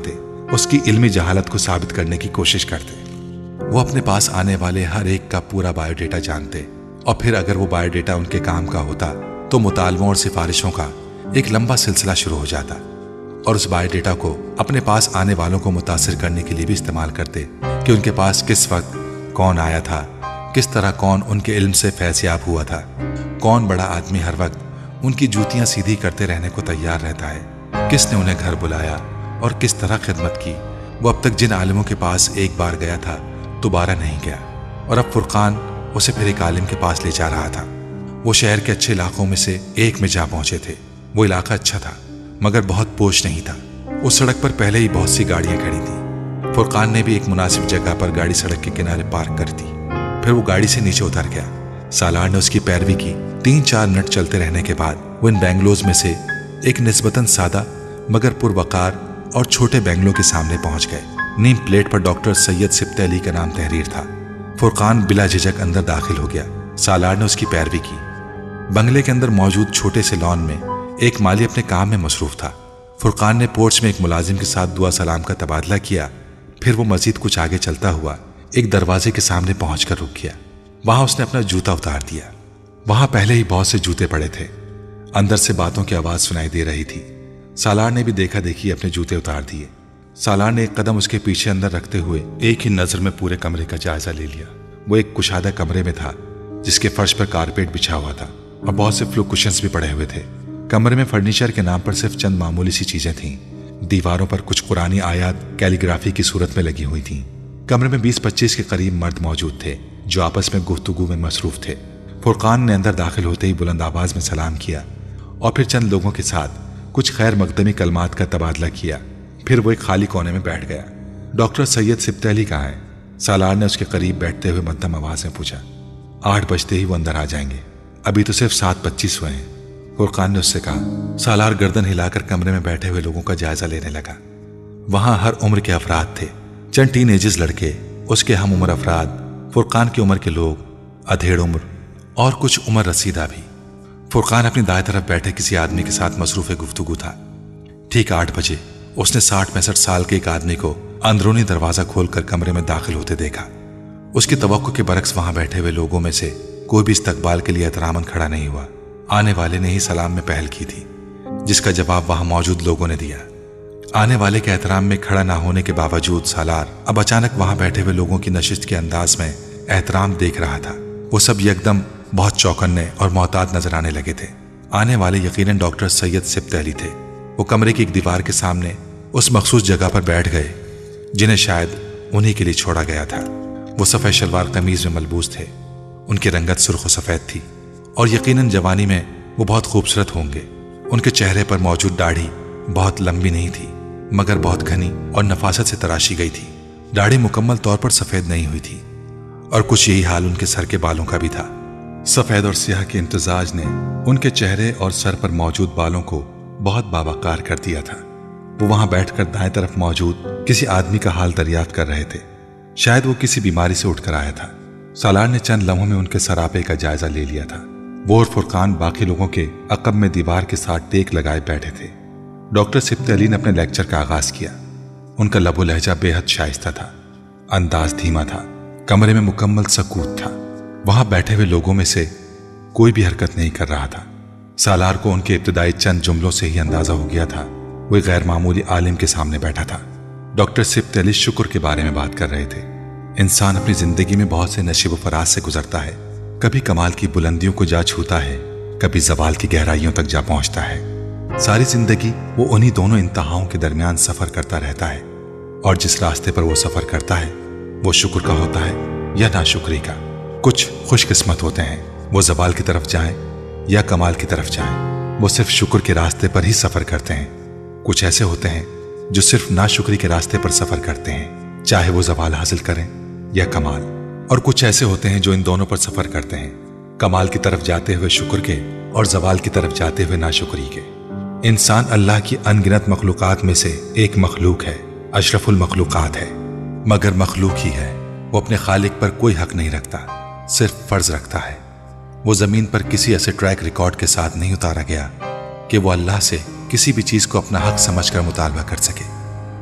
उसकी इल्मी जहालत को साबित करने की कोशिश करते। वो अपने पास आने वाले हर एक का पूरा बायोडेटा जानते और फिर अगर वो बायोडेटा उनके काम का होता तो मुतालबों और सिफारिशों का एक लंबा सिलसिला शुरू हो जाता और उस बायोडेटा को अपने पास आने वालों को मुतासिर करने के लिए भी इस्तेमाल करते कि उनके पास किस वक्त कौन आया था, किस तरह कौन उनके इल्म से फैज़याब हुआ था, कौन बड़ा आदमी हर वक्त उनकी जूतियां सीधी करते रहने को तैयार रहता है, किसने उन्हें घर बुलाया और किस तरह खिदमत की। वो अब तक जिन आलिमों के पास एक बार गया था दोबारा नहीं गया और अब फुरकान उसे फिर एक आलिम के पास ले जा रहा था। वो शहर के अच्छे इलाकों में से एक में जा पहुंचे थे। वो इलाका अच्छा था मगर बहुत पोश नहीं था। उस सड़क पर पहले ही बहुत सी गाड़ियां खड़ी थी। फुरकान ने भी एक मुनासिब जगह पर गाड़ी सड़क के किनारे पार्क कर दी। फिर वो गाड़ी से नीचे उतर गया। सालार ने उसकी पैरवी की। तीन चार मिनट चलते रहने के बाद वो इन बैंगलोज में से एक निस्बतन सादा मगर पुरवकार और छोटे बैंगलों के सामने पहुंच गए। नीम प्लेट पर डॉक्टर सैयद सिब्ते अली का नाम तहरीर था। फुरकान बिला झिझक अंदर दाखिल हो गया। सालार ने उसकी पैरवी की। बंगले के अंदर मौजूद छोटे से लॉन में एक माली अपने काम में मसरूफ था। फुरकान ने पोर्च में एक मुलाजिम के साथ दुआ सलाम का तबादला किया। फिर वो मजीद कुछ आगे चलता हुआ एक दरवाजे के सामने पहुंचकर रुक गया। वहां उसने अपना जूता उतार दिया। वहां पहले ही बहुत से जूते पड़े थे। अंदर से बातों की आवाज सुनाई दे रही थी। सालार ने भी देखा देखी अपने जूते उतार दिए। सालार ने एक कदम उसके पीछे अंदर रखते हुए एक ही नजर में पूरे कमरे का जायजा ले लिया। वो एक कुशादा कमरे में था जिसके फर्श पर कारपेट बिछा हुआ था और बहुत से फ्लो कुशन्स भी पड़े हुए थे। कमरे में फर्नीचर के नाम पर सिर्फ चंद मामूली सी चीजें थीं। दीवारों पर कुछ कुरानी आयात कैलीग्राफी की सूरत में लगी हुई थीं। कमरे में बीस पच्चीस के करीब मर्द मौजूद थे जो आपस में गुफ्तगू में मसरूफ थे। फुरकान ने अंदर दाखिल होते ही बुलंद आवाज में सलाम किया और फिर चंद लोगों के साथ कुछ खैर मकदमी कलमात का तबादला किया। फिर वो एक खाली कोने में बैठ गया। डॉक्टर सैयद सिब्ते अली कहाँ है? सालार ने उसके करीब बैठते हुए मध्यम आवाज में पूछा। आठ बजते ही वो अंदर आ जाएंगे, अभी तो सिर्फ सात पच्चीस हुए हैं, फुरकान ने उससे कहा। सालार गर्दन हिलाकर कमरे में बैठे हुए लोगों का जायजा लेने लगा। वहां हर उम्र के अफराद थे। चंद टीन एजेस लड़के, उसके हम उम्र अफराद, फुरकान की उम्र के लोग, अधेड़ उम्र और कुछ उम्र रसीदा भी। फुरकान अपनी दाएं तरफ बैठे किसी आदमी के साथ मसरूफ गुफ्तगू था। ठीक आठ बजे उसने साठ पैंसठ साल के एक आदमी को अंदरूनी दरवाजा खोलकर कमरे में दाखिल होते देखा। उसकी तवक्को के बरक्स वहां बैठे हुए लोगों में से कोई भी इस्तकबाल के लिए एहतरामन खड़ा नहीं हुआ। आने वाले ने ही सलाम में पहल की थी, जिसका जवाब वहां मौजूद लोगों ने दिया। आने वाले के एहतराम में खड़ा ना होने के बावजूद सालार अब अचानक वहां बैठे हुए लोगों की नशिस्त के अंदाज में एहतराम देख रहा था। वो सब यकदम बहुत चौकन्ने और मोहतात नजर आने लगे थे। आने वाले यकीनन डॉक्टर सैयद सिब्ते अली थे। वो कमरे की एक दीवार के सामने उस मखसूस जगह पर बैठ गए जिन्हें शायद उन्हीं के लिए छोड़ा गया था। वो सफेद शलवार कमीज में मलबूस थे। उनकी रंगत सुर्ख सफेद थी और यकीनन जवानी में वो बहुत खूबसूरत होंगे। उनके चेहरे पर मौजूद दाढ़ी बहुत लंबी नहीं थी मगर बहुत घनी और नफासत से तराशी गई थी। दाढ़ी मुकम्मल तौर पर सफेद नहीं हुई थी और कुछ यही हाल उनके सर के बालों का भी था। सफेद और स्याह के इम्तिजाज ने उनके चेहरे और सर पर मौजूद बालों को बहुत बावकार कर दिया था। वो वहां बैठकर दाएं तरफ मौजूद किसी आदमी का हाल दरियाफ्त कर रहे थे। शायद वो किसी बीमारी से उठकर आया था। सालार ने चंद लम्हों में उनके सरापे का जायजा ले लिया था। वो और फुरकान बाकी लोगों के अकब में दीवार के साथ टेक लगाए बैठे थे। डॉक्टर सिब्ते अली ने अपने लेक्चर का आगाज किया। उनका लबो लहजा बेहद शाइस्ता था, अंदाज धीमा था। कमरे में मुकम्मल सकूत था। वहां बैठे हुए लोगों में से कोई भी हरकत नहीं कर रहा था। सालार को उनके इब्तदाई चंद जुमलों से ही अंदाजा हो गया था वो एक गैर मामूली आलिम के सामने बैठा था। डॉक्टर सिब्ते अली शुक्र के बारे में बात कर रहे थे। इंसान अपनी जिंदगी में बहुत से नशीब फराज से गुजरता है। कभी कमाल की बुलंदियों को जा छूता है, कभी जवाल की गहराइयों तक जा पहुंचता है। सारी जिंदगी वो उन्हीं दोनों इंतहाओं के दरमियान सफर करता रहता है और जिस रास्ते पर वो सफर करता है वो शुक्र का होता है या नाशुक्री का। कुछ खुशकिस्मत होते हैं, वो जवाल की तरफ जाएं या कमाल की तरफ जाएं, वो सिर्फ शुक्र के रास्ते पर ही सफर करते हैं। कुछ ऐसे होते हैं जो सिर्फ नाशुक्री के रास्ते पर सफर करते हैं, चाहे वो जवाल हासिल करें या कमाल। और कुछ ऐसे होते हैं जो इन दोनों पर सफर करते हैं, कमाल की तरफ जाते हुए शुक्र के और जवाल की तरफ जाते हुए नाशुक्री के। इंसान अल्लाह की अनगिनत मखलूकात में से एक मखलूक है, अशरफुल मखलूकात है, मगर मखलूक ही है। वो अपने खालिक पर कोई हक नहीं रखता, सिर्फ फर्ज रखता है। वो जमीन पर किसी ऐसे ट्रैक रिकॉर्ड के साथ नहीं उतारा गया कि वो अल्लाह से किसी भी चीज को अपना हक समझकर मुतालबा कर सके।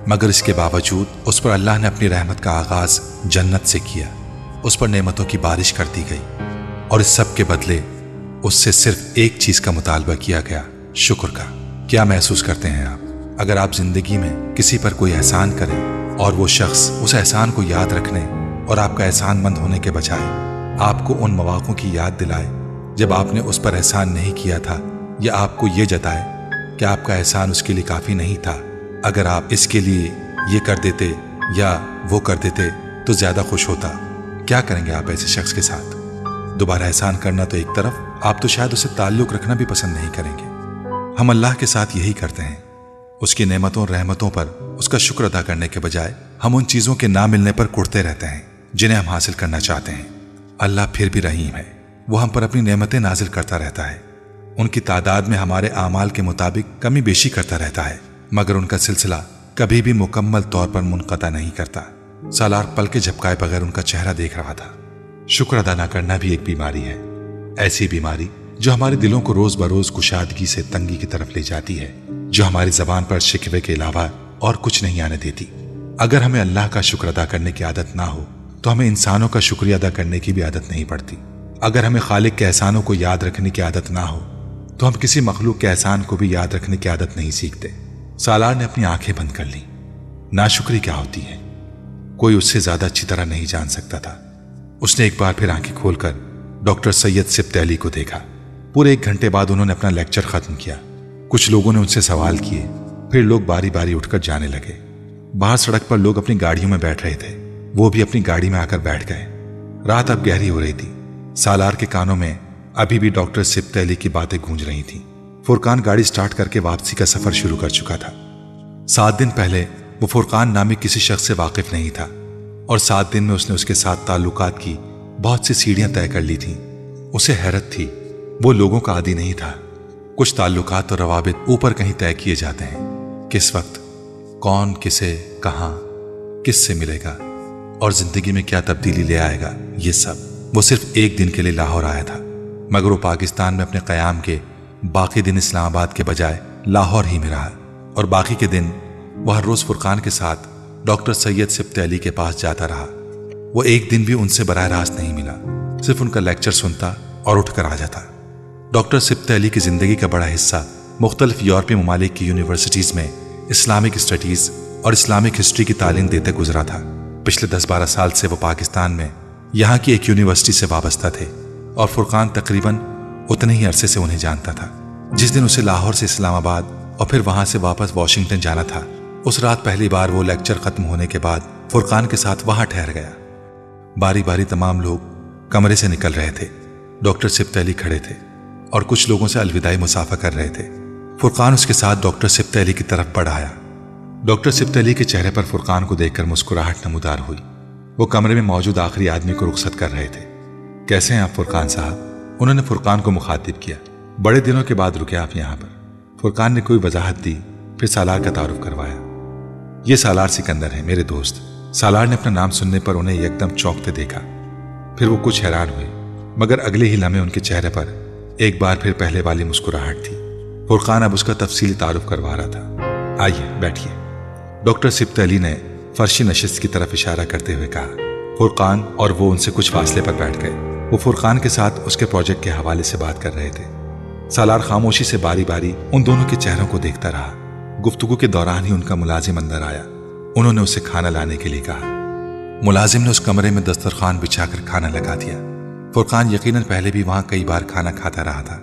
मगर इसके बावजूद उस पर अल्लाह ने अपनी रहमत का आगाज जन्नत से किया। उस पर नेमतों की बारिश कर दी गई और इस सब के बदले उससे सिर्फ एक चीज का मुतालबा किया गया, शुक्र का। क्या महसूस करते हैं आप अगर आप जिंदगी में किसी पर कोई एहसान करें और वो शख्स उस एहसान को याद रखने और आपका एहसानमंद होने के बजाय आपको उन मौक़ों की याद दिलाए जब आपने उस पर एहसान नहीं किया था, या आपको ये जताए कि आपका एहसान उसके लिए काफ़ी नहीं था, अगर आप इसके लिए ये कर देते या वो कर देते तो ज़्यादा खुश होता। क्या करेंगे आप ऐसे शख्स के साथ? दोबारा एहसान करना तो एक तरफ, आप तो शायद उससे ताल्लुक़ रखना भी पसंद नहीं करेंगे। हम अल्लाह के साथ यही करते हैं, उसकी नेमतों और रहमतों पर उसका शुक्र अदा करने के बजाय हम उन चीज़ों के ना मिलने पर कुढ़ते रहते हैं जिन्हें हम हासिल करना चाहते हैं। अल्लाह फिर भी रहीम है, वो हम पर अपनी नेमतें नाजिल करता रहता है। उनकी तादाद में हमारे आमाल के मुताबिक कमी बेशी करता रहता है, मगर उनका सिलसिला कभी भी मुकम्मल तौर पर मुनक़ता नहीं करता। सालार पल के झपकाए बगैर उनका चेहरा देख रहा था। शुक्र अदा न करना भी एक बीमारी है, ऐसी बीमारी जो हमारे दिलों को रोज बरोज कुशादगी से तंगी की तरफ ले जाती है, जो हमारी जबान पर शिकवे के अलावा और कुछ नहीं आने देती। अगर हमें अल्लाह का शुक्र अदा करने की आदत ना हो तो हमें इंसानों का शुक्रिया अदा करने की भी आदत नहीं पड़ती। अगर हमें खालिक के एहसानों को याद रखने की आदत ना हो तो हम किसी मखलूक के एहसान को भी याद रखने की आदत नहीं सीखते। सालार ने अपनी आंखें बंद कर ली। नाशुक्री क्या होती है कोई उससे ज्यादा अच्छी तरह नहीं जान सकता था। उसने एक बार फिर आंखें खोलकर डॉक्टर सैयद सिब्त अली को देखा। पूरे एक घंटे बाद उन्होंने अपना लेक्चर खत्म किया। कुछ लोगों ने उनसे सवाल किए, फिर लोग बारी बारी उठकर जाने लगे। बाहर सड़क पर लोग अपनी गाड़ियों में बैठ रहे थे, वो भी अपनी गाड़ी में आकर बैठ गए। रात अब गहरी हो रही थी। सालार के कानों में अभी भी डॉक्टर सिब्त अली की बातें गूंज रही थीं। फुरकान गाड़ी स्टार्ट करके वापसी का सफर शुरू कर चुका था। सात दिन पहले वो फुरकान नामी किसी शख्स से वाकिफ नहीं था और सात दिन में उसने उसके साथ ताल्लुकात की बहुत सी सीढ़ियां तय कर ली थीं। उसे हैरत थी, वो लोगों का आदी नहीं था। कुछ ताल्लुकात और रवाबित ऊपर कहीं तय किए जाते हैं, किस वक्त कौन किसे कहां किससे मिलेगा और जिंदगी में क्या तब्दीली ले आएगा, ये सब। वो सिर्फ एक दिन के लिए लाहौर आया था, मगर वो पाकिस्तान में अपने क़याम के बाकी दिन इस्लामाबाद के बजाय लाहौर ही में रहा और बाकी के दिन वो हर रोज फुरकान के साथ डॉक्टर सैयद सिब्त अली के पास जाता रहा। वो एक दिन भी उनसे बराह रास्त नहीं मिला, सिर्फ उनका लेक्चर सुनता और उठकर आ जाता। डॉक्टर सिब्त अली की जिंदगी का बड़ा हिस्सा मुख्तलिफ यूरोपीय ममालिक की यूनिवर्सिटीज में इस्लामिक स्टडीज और इस्लामिक हिस्ट्री की तालीम देते गुजरा था। पिछले दस बारह साल से वो पाकिस्तान में यहाँ की एक यूनिवर्सिटी से वाबस्ता थे और फुरकान तकरीबन उतने ही अरसे से उन्हें जानता था। जिस दिन उसे लाहौर से इस्लामाबाद और फिर वहां से वापस वाशिंगटन जाना था, उस रात पहली बार वो लेक्चर खत्म होने के बाद फुरकान के साथ वहां ठहर गया। बारी बारी तमाम लोग कमरे से निकल रहे थे। डॉक्टर सिब्त अली खड़े थे और कुछ लोगों से अलविदाई मुसाफा कर रहे थे। फुरकान उसके साथ डॉक्टर सिब्त अली की तरफ बढ़ आया। डॉक्टर सिब्त अली के चेहरे पर फुरकान को देखकर मुस्कुराहट नमूदार हुई। वो कमरे में मौजूद आखिरी आदमी को रुखसत कर रहे थे। कैसे हैं आप फुरकान साहब? उन्होंने फुरकान को मुखातिब किया। बड़े दिनों के बाद रुके आप यहाँ पर। फुरकान ने कोई वजाहत दी, फिर सालार का तारुफ करवाया। ये सालार सिकंदर है, मेरे दोस्त। सालार ने अपना नाम सुनने पर उन्हें एकदम चौंकते देखा। फिर वो कुछ हैरान हुए, मगर अगले ही लम्हे उनके चेहरे पर एक बार फिर पहले वाली मुस्कुराहट थी। फुरकान अब उसका तफसीली तारुफ करवा रहा था। आइए बैठिए। डॉक्टर सिब्त अली ने फर्शी नशिस्त की तरफ इशारा करते हुए कहा। फुरकान और वो उनसे कुछ फासले पर बैठ गए। वो फुरकान के साथ उसके प्रोजेक्ट के हवाले से बात कर रहे थे। सालार खामोशी से बारी बारी उन दोनों के चेहरों को देखता रहा। गुफ्तगू के दौरान ही उनका मुलाजिम अंदर आया। उन्होंने उसे खाना लाने के लिए कहा। मुलाजिम ने उस कमरे में दस्तरखान बिछाकर खाना लगा दिया। फुरकान यकीनन पहले भी वहां कई बार खाना खाता रहा था।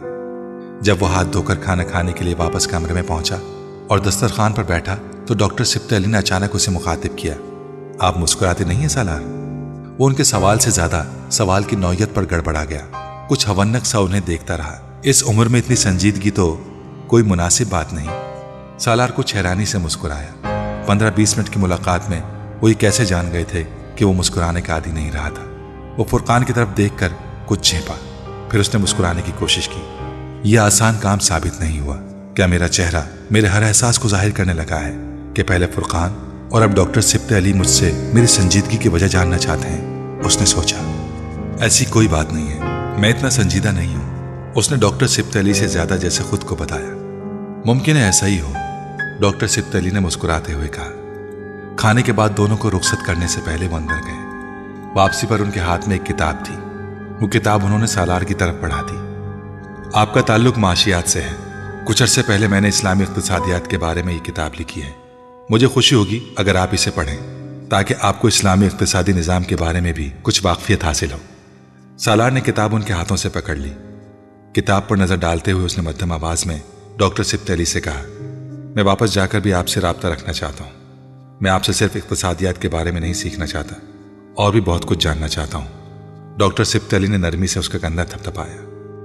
जब वो हाथ धोकर खाना खाने के लिए वापस कमरे में पहुंचा और दस्तरखान पर बैठा तो डॉक्टर सिब्त अली ने अचानक उसे मुखातिब किया। आप मुस्कुराते नहीं हैं सालार? वो उनके सवाल से ज्यादा सवाल की नौयत पर गड़बड़ा गया। कुछ हवन्नक सा उन्हें देखता रहा। इस उम्र में इतनी संजीदगी तो कोई मुनासिब बात नहीं। सालार कुछ हैरानी से मुस्कुराया। पंद्रह बीस मिनट की मुलाकात में वो ये कैसे जान गए थे कि वो मुस्कुराने का आदी नहीं रहा था। वो फुरकान की तरफ देखकर कुछ झेपा, फिर उसने मुस्कुराने की कोशिश की। यह आसान काम साबित नहीं हुआ। क्या मेरा चेहरा मेरे हर एहसास को जाहिर करने लगा है कि पहले फुरकान और अब डॉक्टर सिब्त अली मुझसे मेरी संजीदगी की वजह जानना चाहते हैं? उसने सोचा, ऐसी कोई बात नहीं है, मैं इतना संजीदा नहीं हूं। उसने डॉक्टर सिब्त अली से ज्यादा जैसे खुद को बताया। मुमकिन है ऐसा ही हो, डॉक्टर सिब्त अली ने मुस्कुराते हुए कहा। खाने के बाद दोनों को रुखसत करने से पहले वो अंदर गए। वापसी पर उनके हाथ में एक किताब थी। वो किताब उन्होंने सालार की तरफ पढ़ा दी। आपका ताल्लुक माशियात से है। कुछ अरसे पहले मैंने इस्लामी इक़्तिसादियात के बारे में ये किताब लिखी है। मुझे खुशी होगी अगर आप इसे पढ़ें, ताकि आपको इस्लामी इक़्तिसादी निज़ाम के बारे में भी कुछ वाक़फ़ियत हासिल हो। सालार ने किताब उनके हाथों से पकड़ ली। किताब पर नज़र डालते हुए उसने मध्यम आवाज़ में डॉक्टर सिब्त अली से कहा, मैं वापस जाकर भी आपसे राब्ता रखना चाहता हूँ। मैं आपसे सिर्फ इक़्तिसादियात के बारे में नहीं सीखना चाहता, और भी बहुत कुछ जानना चाहता हूँ। डॉक्टर सिब्त अली ने नरमी से उसका कंधा थपथपाया।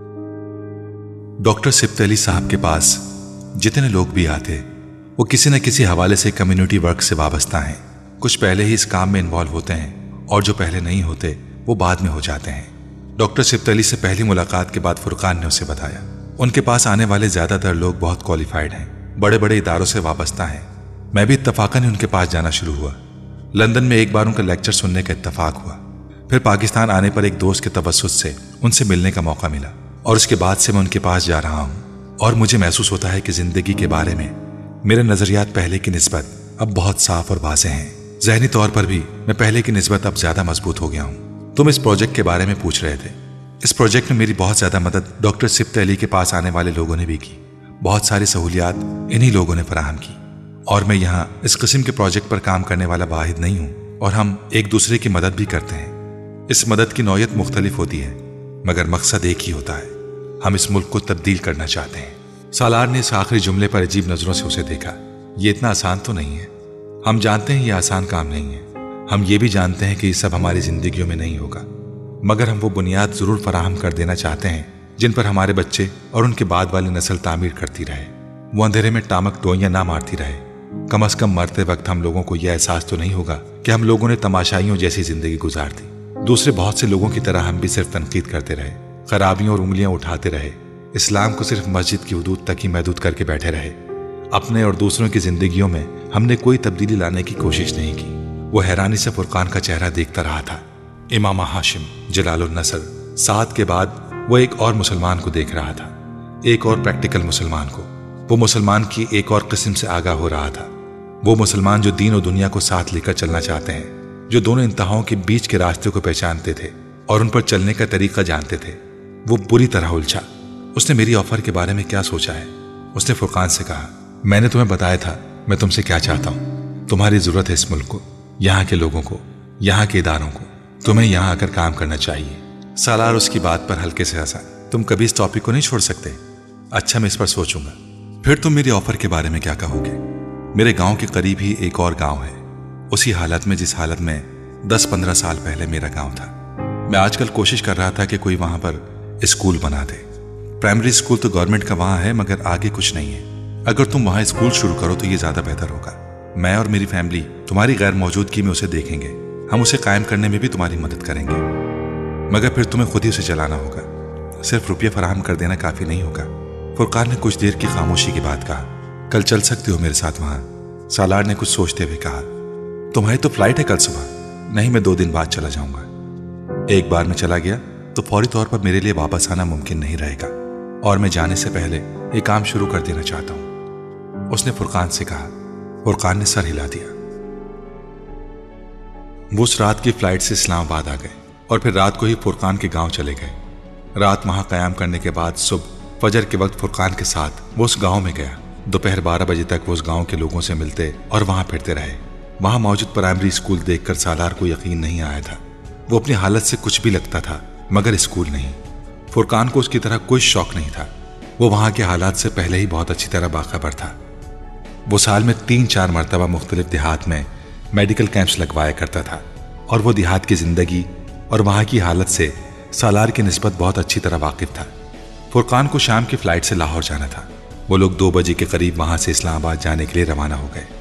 डॉक्टर सिब्त अली साहब के पास जितने लोग भी आते, वो किसी न किसी हवाले से कम्युनिटी वर्क से वाबस्ता हैं। कुछ पहले ही इस काम में इन्वॉल्व होते हैं, और जो पहले नहीं होते वो बाद में हो जाते हैं। डॉक्टर सिब्त अली से पहली मुलाकात के बाद फुरकान ने उसे बताया, उनके पास आने वाले ज्यादातर लोग बहुत क्वालिफाइड हैं, बड़े बड़े इदारों से वाबस्ता हैं। मैं भी इत्तफाकन ही उनके पास जाना शुरू हुआ। लंदन में एक बार उनका लेक्चर सुनने का इत्तफाक हुआ। फिर पाकिस्तान आने पर एक दोस्त के तवस्सुत से उनसे मिलने का मौका मिला, और उसके बाद से मैं उनके पास जा रहा हूँ। और मुझे महसूस होता है कि जिंदगी के बारे में मेरे नजरियात पहले की निस्बत अब बहुत साफ और वाज़ेह हैं। ज़हनी तौर पर भी मैं पहले की निस्बत अब ज्यादा मजबूत हो गया हूँ। तुम इस प्रोजेक्ट के बारे में पूछ रहे थे। इस प्रोजेक्ट में मेरी बहुत ज्यादा मदद डॉक्टर सिब्त अली के पास आने वाले लोगों ने भी की। बहुत सारी सहूलियात इन्हीं लोगों ने फराहम की, और मैं यहाँ इस किस्म के प्रोजेक्ट पर काम करने वाला वाहिद नहीं हूँ, और हम एक दूसरे की मदद भी करते हैं। इस मदद की नौयत मुख्तलिफ होती है, मगर मकसद एक ही होता है, हम इस मुल्क को तब्दील करना चाहते हैं। सालार ने इस आखिरी जुमले पर अजीब नजरों से उसे देखा। ये इतना आसान तो नहीं है। हम जानते हैं ये आसान काम नहीं है। हम ये भी जानते हैं कि ये सब हमारी जिंदगियों में नहीं होगा, मगर हम वो बुनियाद जरूर फराहम कर देना चाहते हैं जिन पर हमारे बच्चे और उनके बाद वाली नस्ल तामीर करती रहे। वो अंधेरे में टामक टोइयां ना मारती रहे। कम अज कम मरते वक्त हम लोगों को यह एहसास तो नहीं होगा कि हम लोगों ने तमाशाइयों जैसी जिंदगी गुजार दी। दूसरे बहुत से लोगों की तरह हम भी सिर्फ तनकीद करते रहे, खराबियों और उंगलियां उठाते रहे, इस्लाम को सिर्फ मस्जिद की हुदूद तक ही महदूद करके बैठे रहे। अपने और दूसरों की जिंदगियों में हमने कोई तब्दीली लाने की कोशिश नहीं की। वो हैरानी से फुरकान का चेहरा देखता रहा था। इमाम हाशिम जलालुल नसर साद के बाद वो एक और मुसलमान को देख रहा था, एक और प्रैक्टिकल मुसलमान को। वो मुसलमान की एक और किस्म से आगाह हो रहा था। वो मुसलमान जो दीन और दुनिया को साथ लेकर चलना चाहते हैं, जो दोनों इंतहाओं के बीच के रास्ते को पहचानते थे और उन पर चलने का तरीका जानते थे। वो बुरी तरह उलझा। उसने मेरी ऑफर के बारे में क्या सोचा है? उसने फुरकान से कहा, मैंने तुम्हें बताया था मैं तुमसे क्या चाहता हूँ। तुम्हारी जरूरत है इस मुल्क को, यहाँ के लोगों को, यहाँ के इदारों को। तुम्हें यहाँ आकर काम करना चाहिए। सालार उसकी बात पर हल्के से हंसा। तुम कभी इस टॉपिक को नहीं छोड़ सकते? अच्छा, मैं इस पर सोचूंगा। फिर तुम मेरी ऑफर के बारे में क्या कहोगे? मेरे गांव के करीब ही एक और गांव है, उसी हालत में जिस हालत में दस पंद्रह साल पहले मेरा गांव था। मैं आजकल कोशिश कर रहा था कि कोई वहां पर स्कूल बना दे। प्राइमरी स्कूल तो गवर्नमेंट का वहां है, मगर आगे कुछ नहीं है। अगर तुम वहां स्कूल शुरू करो तो ये ज्यादा बेहतर होगा। मैं और मेरी फैमिली तुम्हारी गैर मौजूदगी में उसे देखेंगे। हम उसे कायम करने में भी तुम्हारी मदद करेंगे, मगर फिर तुम्हें खुद ही उसे चलाना होगा। सिर्फ रुपये फराहम कर देना काफी नहीं होगा। फुरकान ने कुछ देर की खामोशी के बाद कहा, कल चल सकते हो मेरे साथ वहां? सालार ने कुछ सोचते हुए कहा, तुम्हारी तो फ्लाइट है कल सुबह। नहीं, मैं दो दिन बाद चला जाऊंगा। एक बार मैं चला गया तो फौरी तौर पर मेरे लिए वापस आना मुमकिन नहीं रहेगा, और मैं जाने से पहले ये काम शुरू कर देना चाहता हूं, उसने फुरकान से कहा। फुरकान ने सर हिला दिया। वो उस रात की फ्लाइट से इस्लामाबाद आ गए, और फिर रात को ही फुरकान के गांव चले गए। रात वहां कयाम करने के बाद सुबह फजर के वक्त फुरकान के साथ वो उस गांव में गया। दोपहर बारह बजे तक वो उस गांव के लोगों से मिलते और वहां फिरते रहे। वहां मौजूद प्राइमरी स्कूल देखकर सालार को यकीन नहीं आया था। वो अपनी हालत से कुछ भी लगता था, मगर स्कूल नहीं। फुरकान को उसकी तरह कोई शौक नहीं था। वो वहां के हालात से पहले ही बहुत अच्छी तरह बाखबर था। वो साल में तीन चार मरतबा मुख्तलिफ देहात में मेडिकल कैंप्स लगवाया करता था, और वो देहात की जिंदगी और वहां की हालत से सालार की निस्बत बहुत अच्छी तरह वाकिफ था। फुरकान को शाम की फ्लाइट से लाहौर जाना था। वो लोग दो बजे के करीब वहां से इस्लामाबाद जाने के लिए रवाना हो गए।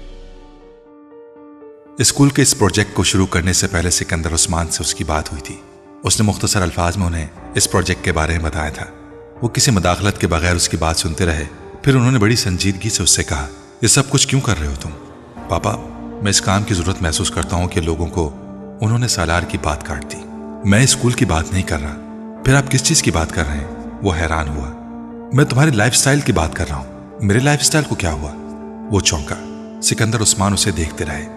स्कूल के इस प्रोजेक्ट को शुरू करने से पहले सिकंदर उस्मान से उसकी बात हुई थी। उसने मुख्तसर अल्फाज में उन्हें इस प्रोजेक्ट के बारे में बताया था। वो किसी मदाखलत के बगैर उसकी बात सुनते रहे। फिर उन्होंने बड़ी संजीदगी से उससे कहा, ये सब कुछ क्यों कर रहे हो तुम? पापा, मैं इस काम की जरूरत महसूस करता हूं कि लोगों को। उन्होंने सालार की बात काट दी। मैं स्कूल की बात नहीं कर रहा। फिर आप किस चीज की बात कर रहे हैं? वो हैरान हुआ। मैं तुम्हारी लाइफस्टाइल की बात कर रहा हूं। मेरे लाइफस्टाइल को क्या हुआ? वो चौंका। सिकंदर उस्मान उसे देखते रहे।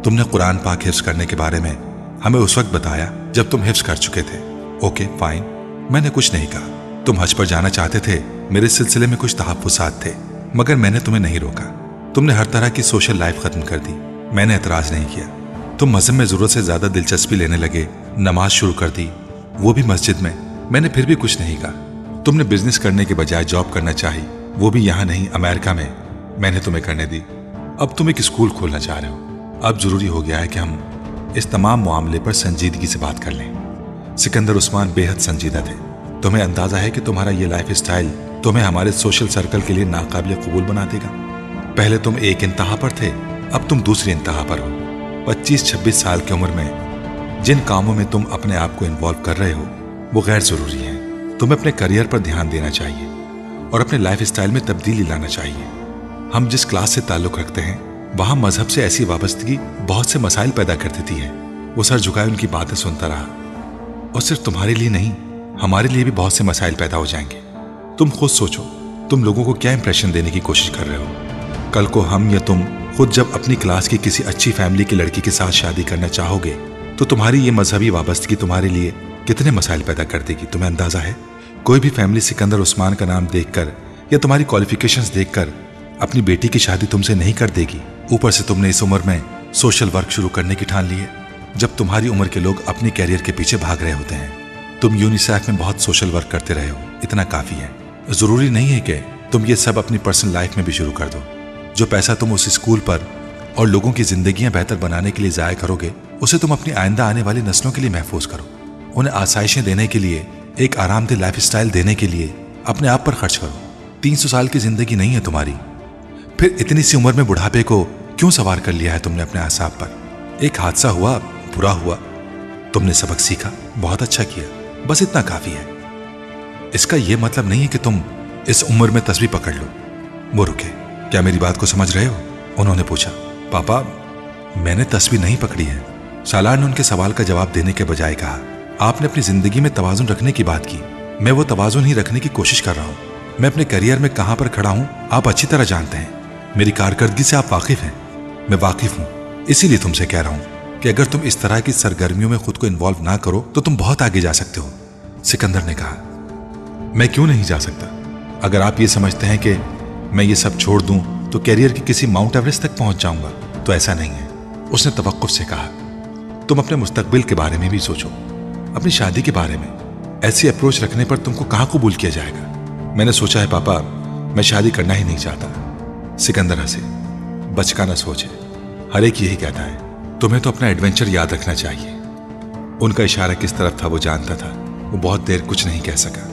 तुमने कुरान पाक हिफ्ज करने के बारे में हमें उस वक्त बताया जब तुम हिफ्ज कर चुके थे। ओके फाइन, मैंने कुछ नहीं कहा। तुम हज पर जाना चाहते थे, मेरे सिलसिले में कुछ तहफ्फुज़ात थे, मगर मैंने तुम्हें नहीं रोका। तुमने हर तरह की सोशल लाइफ खत्म कर दी, मैंने एतराज नहीं किया। तुम मजहब में जरूरत से ज्यादा दिलचस्पी लेने लगे, नमाज शुरू कर दी, वो भी मस्जिद में, मैंने फिर भी कुछ नहीं कहा। तुमने बिजनेस करने के बजाय जॉब करना चाही, वो भी यहाँ नहीं अमेरिका में, मैंने तुम्हें करने दी। अब तुम एक स्कूल खोलना चाह रहे हो। अब जरूरी हो गया है कि हम इस तमाम मामले पर संजीदगी से बात कर लें। सिकंदर उस्मान बेहद संजीदा थे। तुम्हें अंदाजा है कि तुम्हारा ये लाइफ स्टाइल तुम्हें हमारे सोशल सर्कल के लिए नाकाबिल कबूल बना देगा। पहले तुम एक इंतहा पर थे, अब तुम दूसरी इंतहा पर हो। पच्चीस छब्बीस साल की उम्र में जिन कामों में तुम अपने आप को इन्वॉल्व कर रहे हो वो गैर जरूरी है। तुम्हें अपने करियर पर ध्यान देना चाहिए और अपने लाइफ स्टाइल में तब्दीली लाना चाहिए। हम जिस क्लास से ताल्लुक रखते हैं वहां मजहब से ऐसी वाबस्तगी बहुत से मसाइल पैदा कर देती है। वो सर झुकाए उनकी बातें सुनता रहा, और सिर्फ तुम्हारे लिए नहीं, हमारे लिए भी बहुत से मसाइल पैदा हो जाएंगे। तुम खुद सोचो, तुम लोगों को क्या इंप्रेशन देने की कोशिश कर रहे हो। कल को हम या तुम खुद जब अपनी क्लास की किसी अच्छी फैमिली की लड़की के साथ शादी करना चाहोगे तो तुम्हारी ये मजहबी वाबस्तगी तुम्हारे लिए कितने मसाइल पैदा कर देगी, तुम्हें अंदाजा है? कोई भी फैमिली सिकंदर उस्मान का नाम देखकर या तुम्हारी क्वालिफिकेशंस देखकर अपनी बेटी की शादी तुमसे नहीं कर देगी। ऊपर से तुमने इस उम्र में सोशल वर्क शुरू करने की ठान ली है, जब तुम्हारी उम्र के लोग अपने कैरियर के पीछे भाग रहे होते हैं। तुम यूनिसेफ में बहुत सोशल वर्क करते रहे हो, इतना काफी है। जरूरी नहीं है कि तुम ये सब अपनी पर्सनल लाइफ में भी शुरू कर दो। जो पैसा तुम उस स्कूल पर और लोगों की जिंदगियां बेहतर बनाने के लिए जाया करोगे, उसे तुम अपनी आइंदा आने वाली नस्लों के लिए महफूज करो। उन्हें आसाइशें देने के लिए, एक आरामदेह लाइफ स्टाइल देने के लिए अपने आप पर खर्च करो। तीन सौ साल की जिंदगी नहीं है तुम्हारी, फिर इतनी सी उम्र में बुढ़ापे को क्यों सवार कर लिया है तुमने अपने आसाब पर? एक हादसा हुआ, बुरा हुआ, तुमने सबक सीखा, बहुत अच्छा किया, बस इतना काफी है। इसका यह मतलब नहीं है कि तुम इस उम्र में तस्वीर पकड़ लो। वो रुके, क्या मेरी बात को समझ रहे हो? उन्होंने पूछा। पापा, मैंने तस्वीर नहीं पकड़ी है। सालार ने उनके सवाल का जवाब देने के बजाय कहा, आपने अपनी जिंदगी में तवाजुन रखने की बात की, मैं वो तवाजुन ही रखने की कोशिश कर रहा हूं। मैं अपने करियर में कहां पर खड़ा हूं आप अच्छी तरह जानते हैं। मेरी कारकर्दगी से आप वाकिफ हैं, मैं वाकिफ हूं। इसीलिए तुमसे कह रहा हूं कि अगर तुम इस तरह की सरगर्मियों में खुद को इन्वॉल्व ना करो तो तुम बहुत आगे जा सकते हो। सिकंदर ने कहा, मैं क्यों नहीं जा सकता? अगर आप ये समझते हैं कि मैं ये सब छोड़ दूं तो कैरियर की किसी माउंट एवरेस्ट तक पहुंच जाऊंगा, तो ऐसा नहीं है। उसने तवक्कुफ से कहा, तुम अपने मुस्तकबिल के बारे में भी सोचो, अपनी शादी के बारे में। ऐसी अप्रोच रखने पर तुमको कहां कबूल किया जाएगा? मैंने सोचा है पापा, मैं शादी करना ही नहीं चाहता। सिकंदर हंसे, बचकाना सोच है, हर एक यही कहता है। तुम्हें तो अपना एडवेंचर याद रखना चाहिए। उनका इशारा किस तरफ था वो जानता था। वो बहुत देर कुछ नहीं कह सका।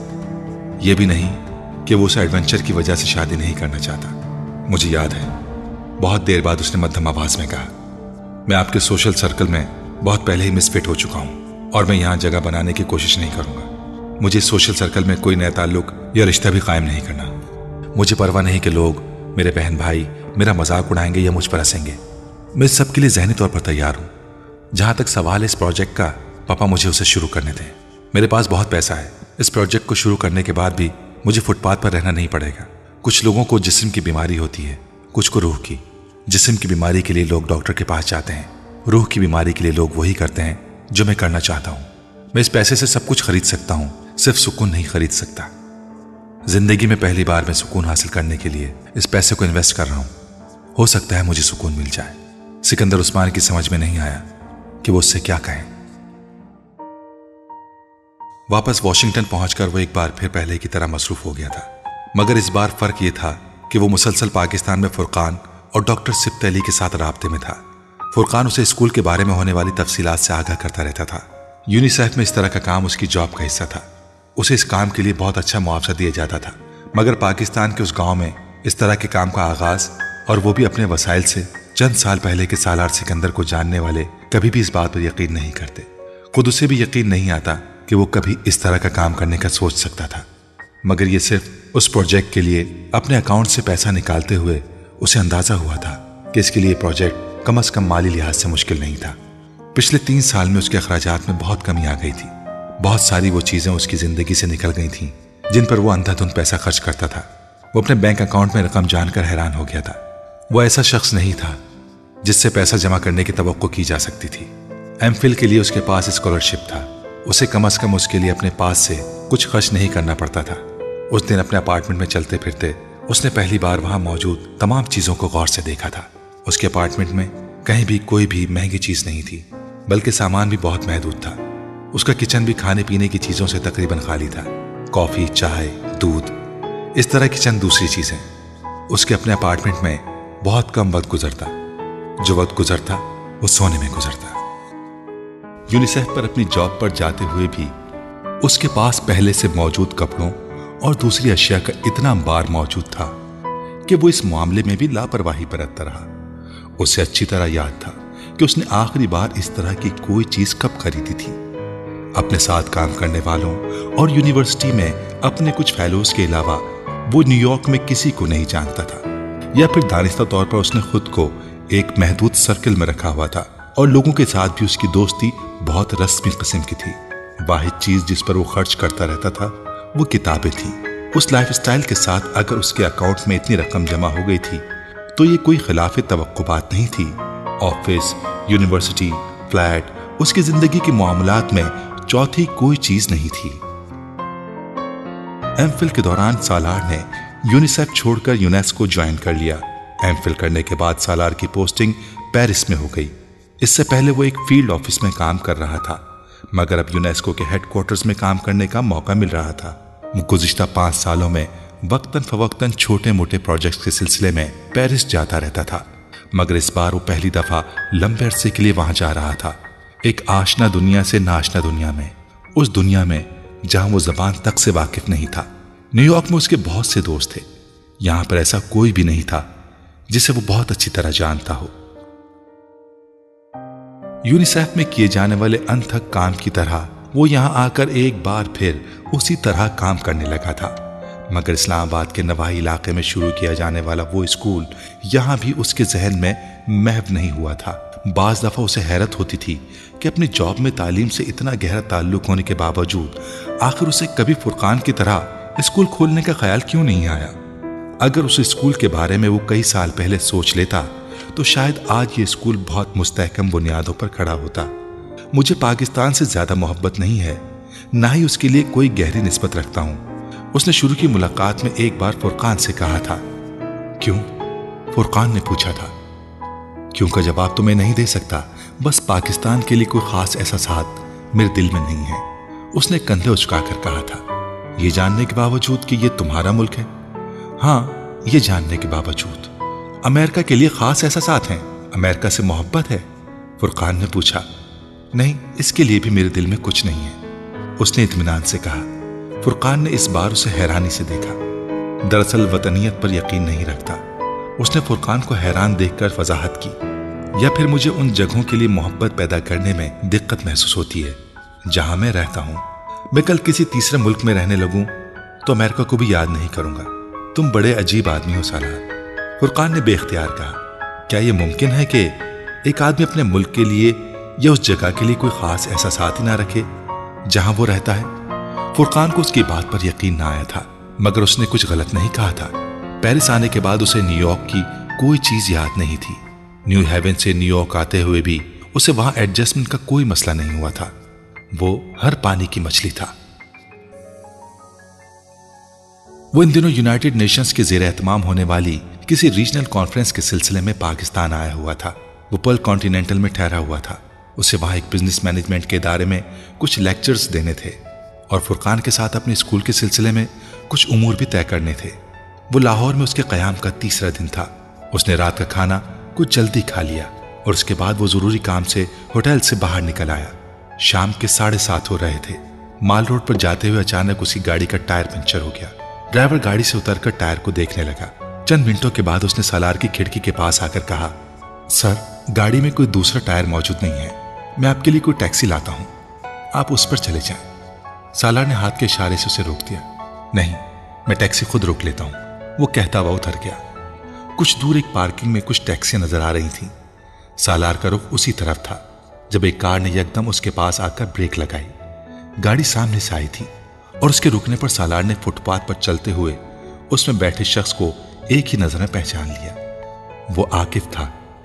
यह भी नहीं कि वो उस एडवेंचर की वजह से शादी नहीं करना चाहता। मुझे याद है, बहुत देर बाद उसने मध्यम आवाज में कहा, मैं आपके सोशल सर्कल में बहुत पहले ही मिसफिट हो चुका हूं और मैं यहां जगह बनाने की कोशिश नहीं करूंगा। मुझे सोशल सर्कल में कोई नया ताल्लुक या रिश्ता भी कायम नहीं करना। मुझे परवाह नहीं कि लोग, मेरे बहन भाई मेरा मजाक उड़ाएंगे या मुझ पर हंसेंगे। मैं इस सब के लिए जहनी तौर पर तैयार हूं। जहां तक सवाल है इस प्रोजेक्ट का, पापा मुझे उसे शुरू करने दें। मेरे पास बहुत पैसा है। इस प्रोजेक्ट को शुरू करने के बाद भी मुझे फुटपाथ पर रहना नहीं पड़ेगा। कुछ लोगों को जिस्म की बीमारी होती है, कुछ को रूह की। जिस्म की बीमारी के लिए लोग डॉक्टर के पास जाते हैं, रूह की बीमारी के लिए लोग वही करते हैं जो मैं करना चाहता हूं। मैं इस पैसे से सब कुछ खरीद सकता हूं, सिर्फ सुकून नहीं खरीद सकता। जिंदगी में पहली बार मैं सुकून हासिल करने के लिए इस पैसे को इन्वेस्ट कर रहा हूं। हो सकता है मुझे सुकून मिल जाए। सिकंदर उस्मान की समझ में नहीं आया कि वो उससे क्या कहें। वापस वॉशिंगटन पहुंचकर वो एक बार फिर पहले की तरह मसरूफ हो गया था, मगर इस बार फर्क ये था कि वो मुसलसल पाकिस्तान में फुरकान और डॉक्टर सिब्त अली के साथ राब्ते में था। फुरकान उसे स्कूल के बारे में होने वाली तफसीलात से आगाह करता रहता था। यूनिसेफ में इस तरह का काम उसकी जॉब का हिस्सा था। उसे इस काम के लिए बहुत अच्छा मुआवजा दिया जाता था, मगर पाकिस्तान के उस गांव में इस तरह के काम का आगाज, और वो भी अपने वसाइल से, चंद साल पहले के सालार सिकंदर को जानने वाले कभी भी इस बात पर यकीन नहीं करते। खुद उसे भी यकीन नहीं आता कि वो कभी इस तरह का काम करने का सोच सकता था। मगर ये सिर्फ उस प्रोजेक्ट के लिए अपने अकाउंट से पैसा निकालते हुए उसे अंदाजा हुआ था कि इसके लिए प्रोजेक्ट कम अज कम माली लिहाज से मुश्किल नहीं था। पिछले तीन साल में उसके अखराजात में बहुत कमी आ गई थी। बहुत सारी वो चीजें उसकी जिंदगी से निकल गई थीं जिन पर वो अंधाधुंध पैसा खर्च करता था। वो अपने बैंक अकाउंट में रकम जानकर हैरान हो गया था। वो ऐसा शख्स नहीं था जिससे पैसा जमा करने की तवक्को की जा सकती थी। एमफिल के लिए उसके पास स्कॉलरशिप था। उसे कम से कम उसके लिए अपने पास से कुछ खर्च नहीं करना पड़ता था। उस दिन अपने अपार्टमेंट में चलते फिरते उसने पहली बार वहां मौजूद तमाम चीजों को गौर से देखा था। उसके अपार्टमेंट में कहीं भी कोई भी महंगी चीज नहीं थी, बल्कि सामान भी बहुत महदूद था। उसका किचन भी खाने पीने की चीजों से तकरीबन खाली था। कॉफी, चाय, दूध, इस तरह की चंद दूसरी चीजें। उसके अपने अपार्टमेंट में बहुत कम वक्त गुजरता। जो वक्त गुजरता वो सोने में गुजरता। यूनिसेफ पर अपनी जॉब पर जाते हुए भी उसके पास पहले से मौजूद कपड़ों और दूसरी अशिया का इतना अंबार मौजूद था कि वो इस मामले में भी लापरवाही बरतता रहा। उसे अच्छी तरह याद था कि उसने आखिरी बार इस तरह की कोई चीज कब खरीदी थी। अपने साथ काम करने वालों और यूनिवर्सिटी में अपने कुछ फेलोज के अलावा वो न्यूयॉर्क में किसी को नहीं जानता था, या फिर दानिस्ता तौर पर उसने खुद को एक महदूद सर्कल में रखा हुआ था और लोगों के साथ भी उसकी दोस्ती बहुत रस्मी किस्म की थी। वाहिद चीज जिस पर वो खर्च करता रहता था वो किताबें थी। उस लाइफस्टाइल के साथ अगर उसके अकाउंट में इतनी रकम जमा हो गई थी तो ये कोई खिलाफ तवक्को बात नहीं थी। ऑफिस, यूनिवर्सिटी, फ्लैट, उसकी जिंदगी के मामलात में चौथी कोई चीज नहीं थी। एमफिल के दौरान सालार ने यूनिसेफ छोड़कर यूनेस्को ज्वाइन कर लिया। एमफिल करने के बाद सालार की पोस्टिंग पेरिस में हो गई। इससे पहले वो एक फील्ड ऑफिस में काम कर रहा था, मगर अब यूनेस्को के हेडक्वार्टर्स में काम करने का मौका मिल रहा था। वो गुज़िश्ता पांच सालों में वक्तन फवक्तन छोटे मोटे प्रोजेक्ट्स के सिलसिले में पेरिस जाता रहता था, मगर इस बार वो पहली दफा लंबे अरसे के लिए वहां जा रहा था। एक आशना दुनिया से नाशना दुनिया में, उस दुनिया में जहां वो जबान तक से वाकिफ नहीं था। न्यूयॉर्क में उसके बहुत से दोस्त थे, यहां पर ऐसा कोई भी नहीं था जिसे वो बहुत अच्छी तरह जानता हो। यूनिसेफ में किए जाने वाले अनथक काम की तरह वो यहां आकर एक बार फिर उसी तरह काम करने लगा था, मगर इस्लामाबाद के नवाही इलाके में शुरू किया जाने वाला वो स्कूल यहां भी उसके जहन में महव नहीं हुआ था। बाज दफा उसे हैरत होती थी कि अपनी जॉब में तालीम से इतना गहरा ताल्लुक होने के बावजूद आखिर उसे कभी फुरकान की तरह स्कूल खोलने का ख्याल क्यों नहीं आया। अगर उस स्कूल के बारे में वो कई साल पहले सोच लेता तो शायद आज ये स्कूल बहुत मुस्तहकम बुनियादों पर खड़ा होता। मुझे पाकिस्तान से ज्यादा मोहब्बत नहीं है, ना ही उसके लिए कोई गहरी निस्बत रखता हूं, उसने शुरू की मुलाकात में एक बार फुरकान से कहा था। क्यों? फुरकान ने पूछा था। क्यों का जवाब तो मैं नहीं दे सकता, बस पाकिस्तान के लिए कोई खास एहसास मेरे दिल में नहीं है, उसने कंधे उचकाकर कहा था। ये जानने के बावजूद कि ये तुम्हारा मुल्क है? हाँ, ये जानने के बावजूद। अमेरिका के लिए खास एहसास हैं? अमेरिका से मोहब्बत है? फुरकान ने पूछा। नहीं, इसके लिए भी मेरे दिल में कुछ नहीं है, उसने इत्मीनान से कहा। फुरकान ने इस बार उसे हैरानी से देखा। दरअसल वतनियत पर यकीन नहीं रखता। उसने फुरकान को हैरान देखकर वजाहत की, या फिर मुझे उन जगहों के लिए मोहब्बत पैदा करने में दिक्कत महसूस होती है जहां मैं रहता हूं। मैं कल किसी तीसरे मुल्क में रहने लगूं तो अमेरिका को भी याद नहीं करूंगा। तुम बड़े अजीब आदमी हो सालार, फुरकान ने बेख्तियार कहा। क्या यह मुमकिन है कि एक आदमी अपने मुल्क के लिए या उस जगह के लिए कोई खास एहसास ही ना रखे जहां वो रहता है? फुरकान को उसकी बात पर यकीन ना आया था, मगर उसने कुछ गलत नहीं कहा था। पेरिस आने के बाद उसे न्यूयॉर्क की कोई चीज याद नहीं थी। न्यू हेवन से न्यूयॉर्क आते हुए भी उसे वहां एडजस्टमेंट का कोई मसला नहीं हुआ था। वो हर पानी की मछली था। वो इन दिनों यूनाइटेड नेशंस के जेर एहतमाम होने वाली किसी रीजनल कॉन्फ्रेंस के सिलसिले में पाकिस्तान आया हुआ था। वो पर्ल कॉन्टिनेंटल में ठहरा हुआ था। उसे वहां एक बिजनेस मैनेजमेंट के इदारे में कुछ लेक्चर्स देने थे और फुरकान के साथ अपने स्कूल के सिलसिले में कुछ उमूर भी तय करने थे। वो लाहौर में उसके क़याम का तीसरा दिन था। उसने रात का खाना कुछ जल्दी खा लिया और उसके बाद वो जरूरी काम से होटल से बाहर निकल आया। शाम के साढ़े सात हो रहे थे। माल रोड पर जाते हुए अचानक उसकी गाड़ी का टायर पंचर हो गया। ड्राइवर गाड़ी से उतरकर टायर को देखने लगा। चंद मिनटों के बाद उसने सालार की खिड़की के पास आकर कहा, सर, गाड़ी में कोई दूसरा टायर मौजूद नहीं है, मैं आपके लिए कोई टैक्सी लाता हूं, आप उस पर चले जाएं। सालार ने हाथ के इशारे से उसे रोक दिया। नहीं, मैं टैक्सी खुद रोक लेता हूं, वो कहता हुआ उतर गया। कुछ दूर एक पार्किंग में कुछ टैक्सियां नजर आ रही थीं। सालार का रुख उसी तरफ था जब एक कार ने यकदम उसके पास आकर ब्रेक लगाई। गाड़ी सामने से आई थी और उसके रुकने पर सालार ने फुटपाथ पर चलते हुए उसमें बैठे शख्स को एक ही नजर में पहचान लिया। वो आकिफ था।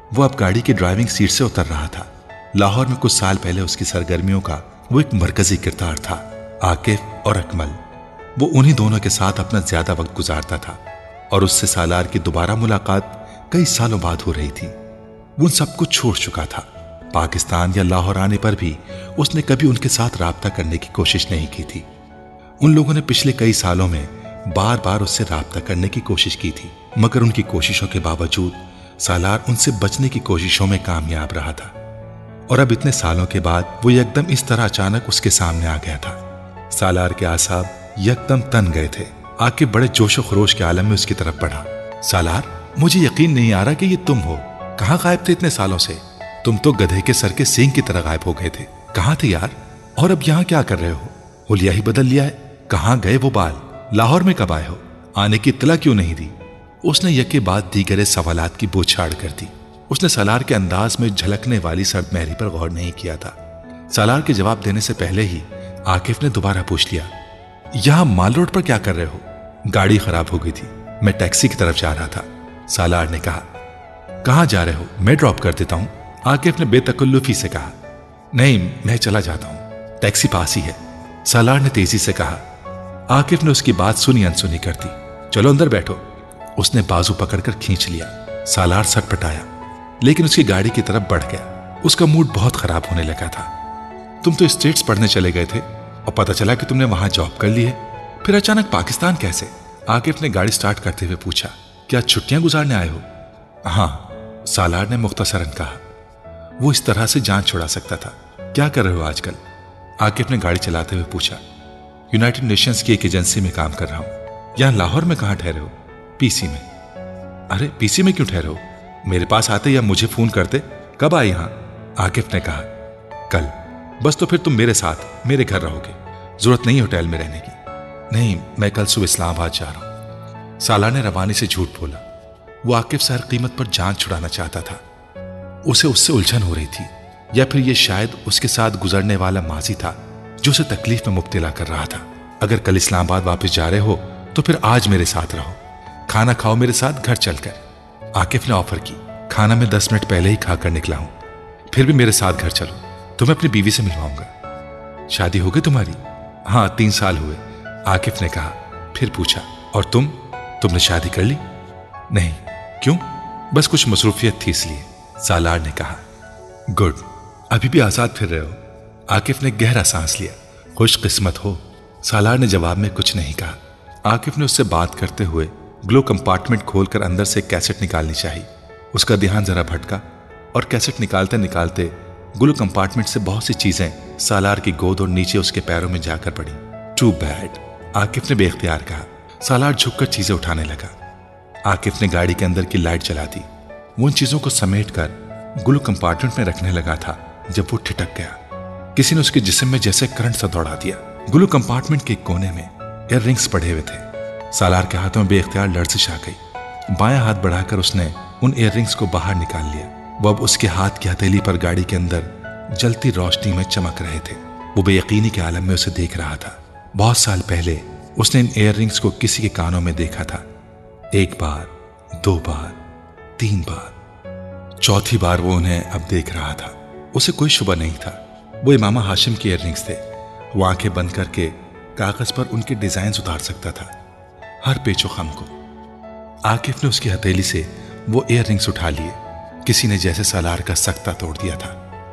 वो अब गाड़ी की ड्राइविंग सीट से उतर रहा था। लाहौर में कुछ साल पहले उसकी सरगर्मियों का वो एक मरकजी किरदार था, आकिफ और अकमल। वो उन्हीं दोनों के साथ अपना ज्यादा वक्त गुजारता था और उससे सालार की दोबारा मुलाकात कई सालों बाद हो रही थी। वो उन सब कुछ छोड़ चुका था। पाकिस्तान या लाहौर आने पर भी उसने कभी उनके साथ राब्ता करने की कोशिश नहीं की थी। उन लोगों ने पिछले कई सालों में बार बार उससे राब्ता करने की कोशिश की थी, मगर उनकी कोशिशों के बावजूद सालार उनसे बचने की कोशिशों में कामयाब रहा था। और अब इतने सालों के बाद वो एकदम इस तरह अचानक उसके सामने आ गया था। सालार के आसाब एकदम तन गए थे। आकिफ बड़े जोशो खरोश के आलम में उसकी तरफ बढ़ा। सालार, मुझे यकीन नहीं आ रहा कि ये तुम हो। कहाँ गायब थे इतने सालों से? तुम तो गधे के सर के सींग की तरह गायब हो गए थे। कहाँ थे यार? और अब यहाँ क्या कर रहे हो? हुलिया ही बदल लिया है। कहाँ गए वो बाल? लाहौर में कब आए हो? आने की इत्तला क्यों नहीं दी? उसने यके बाद दीगरे सवालात की बौछार कर दी। उसने सालार के अंदाज में झलकने वाली सर्द मेहरी पर गौर नहीं किया था। सालार के जवाब देने से पहले ही आकिफ ने दोबारा पूछ लिया, यहां माल रोड पर क्या कर रहे हो? गाड़ी खराब हो गई थी, मैं टैक्सी की तरफ जा रहा था। सालार ने कहा। कहां जा रहे हो? मैं ड्रॉप कर देता हूं। आकिफ ने बेतकल्लुफी से कहा। नहीं, मैं चला जाता हूं, टैक्सी पास ही है। सालार ने तेजी से कहा। आकिफ ने उसकी बात सुनी अनसुनी कर दी। चलो अंदर बैठो। उसने बाजू पकड़कर खींच लिया। सालार सटपटाया, लेकिन उसकी गाड़ी की तरफ बढ़ गया। उसका मूड बहुत खराब होने लगा था। तुम तो स्टेट्स पढ़ने चले गए थे और पता चला कि तुमने वहां जॉब कर ली है, फिर अचानक पाकिस्तान कैसे? आकिफ ने गाड़ी स्टार्ट करते हुए पूछा। क्या छुट्टियां गुजारने आए हो? हाँ, सालार ने मुख्तसरन कहा। वो इस तरह से जान छुड़ा सकता था। क्या कर रहे हो आजकल? आकिफ ने गाड़ी चलाते हुए पूछा। यूनाइटेड नेशंस की एक एजेंसी में काम कर रहा हूं। यहां लाहौर में कहां ठहरे हो? पीसी में। अरे पीसी में क्यों ठहरे हो? मेरे पास आते या मुझे फोन करते। कब आए यहां? आकिफ ने कहा। कल। बस तो फिर तुम मेरे साथ मेरे घर रहोगे, जरूरत नहीं होटल में रहने की। नहीं, मैं कल सुबह इस्लामाबाद जा रहा हूं। सालार ने रवानी से झूठ बोला। वो आकिफ से हर कीमत पर जान छुड़ाना चाहता था। उसे उससे उलझन हो रही थी, या फिर यह शायद उसके साथ गुजरने वाला माजी था जो उसे तकलीफ में मुब्तला कर रहा था। अगर कल इस्लामाबाद वापस जा रहे हो तो फिर आज मेरे साथ रहो, खाना खाओ मेरे साथ घर चलकर। आकिफ ने ऑफर की। खाना मैं दस मिनट पहले ही खाकर निकला हूं, फिर भी मेरे साथ घर चलो, तुम्हें अपनी बीवी से मिलवाऊंगा। शादी हो गई तुम्हारी? हाँ, तीन साल हुए, आकिफ ने कहा। फिर पूछा, और तुम तुमने शादी कर ली? नहीं। क्यों? बस कुछ मसरूफियत थी इसलिए, सालार ने कहा। गुड, अभी भी आजाद फिर रहे हो? आकिफ ने गहरा सांस लिया। खुशकिस्मत हो। सालार ने जवाब में कुछ नहीं कहा। आकिफ ने उससे बात करते हुए ग्लो कंपार्टमेंट खोलकर अंदर से कैसेट निकालनी चाहिए। उसका ध्यान जरा भटका और कैसेट निकालते निकालते ग्लो कंपार्टमेंट से बहुत सी चीजें सालार की गोद और नीचे उसके पैरों में जाकर पड़ी। टू बैड, आकिफ ने बेख्तियार कहा। सालार झुककर चीजें उठाने लगा। आकिफ ने गाड़ी के अंदर की लाइट जला दी। वो उन चीजों को समेट कर ग्लो कंपार्टमेंट में रखने लगा था जब वो ठिठक गया। किसी ने उसके जिस्म में जैसे करंट सा दौड़ा दिया। ग्लो कंपार्टमेंट के कोने में ईयर रिंग्स पड़े हुए थे। सालार के हाथों में बेख्तियार लर्जिश आ गई। बायां हाथ बढ़ाकर उसने उन ईयर रिंग्स को बाहर निकाल लिया। वो अब उसके हाथ की हथेली पर गाड़ी के अंदर जलती रोशनी में चमक रहे थे। वो बेयकीनी के आलम में उसे देख रहा था। बहुत साल पहले उसने इन ईयर रिंग्स को किसी के कानों में देखा था। एक बार, दो बार, तीन बार, चौथी बार वो उन्हें अब देख रहा था। उसे कोई शुबा नहीं था, वो इमामा हाशिम के ईयर रिंग्स थे। वो आंखें बंद करके कागज पर उनके डिजाइन उतार सकता था, हर पेचो खम को। आकिफ ने उसकी हथेली से वो ईयर रिंग्स उठा लिए। किसी ने जैसे सालार का सख्ता तोड़ दिया था।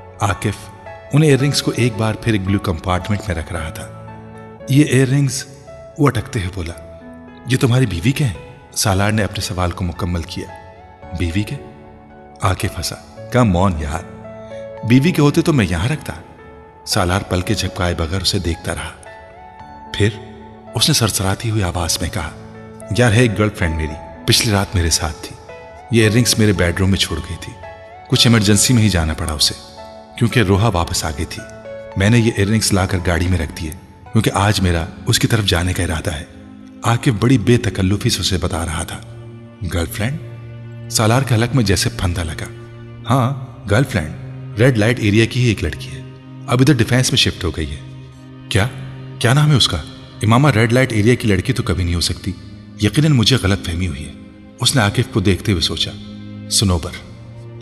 आकिफ उन ईयर रिंग्स को एक बार फिर ग्लू कंपार्टमेंट में रख रहा था। ये ईयर रिंग्स, वो अटकते हुए बोला, ये तुम्हारी बीवी के हैं? सालार ने अपने सवाल को मुकम्मल किया। बीवी के? आकिफ हंसा। कम ऑन यार, बीवी के होते तो मैं यहां रखता। सालार पल के झपकाए बगैर उसे देखता रहा। फिर उसने सरसराती हुई आवाज में कहा, यार है एक गर्लफ्रेंड मेरी, पिछली रात मेरे साथ थी। ये इयररिंग्स मेरे बेडरूम में छोड़ गई थी। कुछ इमरजेंसी में ही जाना पड़ा उसे, क्योंकि रोहा वापस आ गई थी। मैंने ये इयररिंग्स लाकर गाड़ी में रख दिए, क्योंकि आज मेरा उसकी तरफ जाने का इरादा है। आकिफ बड़ी बेतकल्लुफी से उसे बता रहा था। गर्लफ्रेंड? सालार के हलक में जैसे फंदा लगा। हाँ, गर्लफ्रेंड, रेड लाइट एरिया की ही एक लड़की है, अब इधर डिफेंस में शिफ्ट हो गई है। क्या क्या नाम है उसका? इमामा रेड लाइट एरिया की लड़की तो कभी नहीं हो सकती। यकीनन मुझे गलत फहमी हुई है, उसने आकिफ को देखते हुए सोचा। सुनोबर।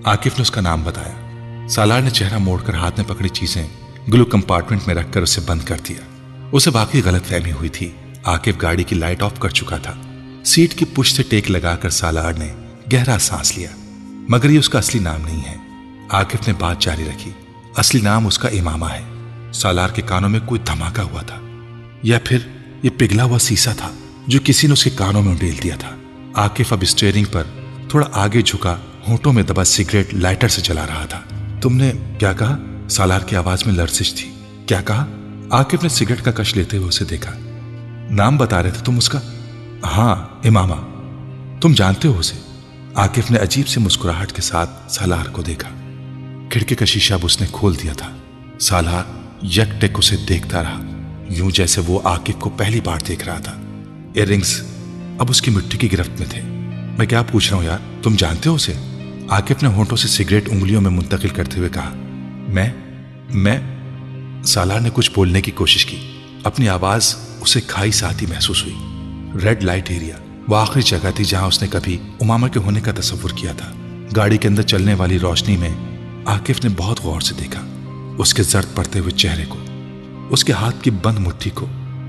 आकिफ ने उसका नाम बताया। सालार ने चेहरा मोड़कर हाथ में पकड़ी चीजें ग्लू कंपार्टमेंट में रखकर उसे बंद कर दिया। उसे बाकी गलतफहमी हुई थी। आकिफ गाड़ी की लाइट ऑफ कर चुका था। सीट की पुश से टेक लगाकर सालार ने गहरा सांस लिया। मगर ये उसका असली नाम नहीं है। आकिफ ने बात जारी रखी। असली नाम उसका इमामा है। सालार के कानों में कोई धमाका हुआ था, या फिर ये पिघला हुआ शीशा था जो किसी ने उसके कानों में उंडेल दिया था। आकिफ अब स्टीयरिंग पर थोड़ा आगे झुका, होंठों में दबा सिगरेट लाइटर से जला रहा था। तुमने क्या कहा? सालार की आवाज में लर्जिश थी। क्या कहा? आकिफ ने सिगरेट का कश लेते हुए उसे देखा। नाम बता रहे थे तुम उसका? हाँ, इमामा। तुम जानते हो उसे? आकिफ ने अजीब सी मुस्कुराहट के साथ सालार को देखा। खिड़की का शीशा अब उसने खोल दिया था। सालार यकटक उसे देखता रहा, यूं जैसे वो आकिफ को पहली बार देख रहा था। इयररिंग्स अब उसकी मिट्टी की गिरफ्त में थे। मैं क्या पूछ रहा हूं यार, तुम जानते हो उसे? आकिफ ने होंठों से सिगरेट उंगलियों में मुंतकिल करते हुए कहा। मैं मैं सालार ने कुछ बोलने की कोशिश की। अपनी आवाज उसे खाई साथी महसूस हुई। रेड लाइट एरिया वो आखिरी जगह थी जहां उसने कभी उमामा के होने का तस्वुर किया था। गाड़ी के अंदर चलने वाली रोशनी में आकिफ ने बहुत गौर से देखा उसके जर्द पड़ते हुए चेहरे को, उसके हाथ की बंद मुट्ठी को,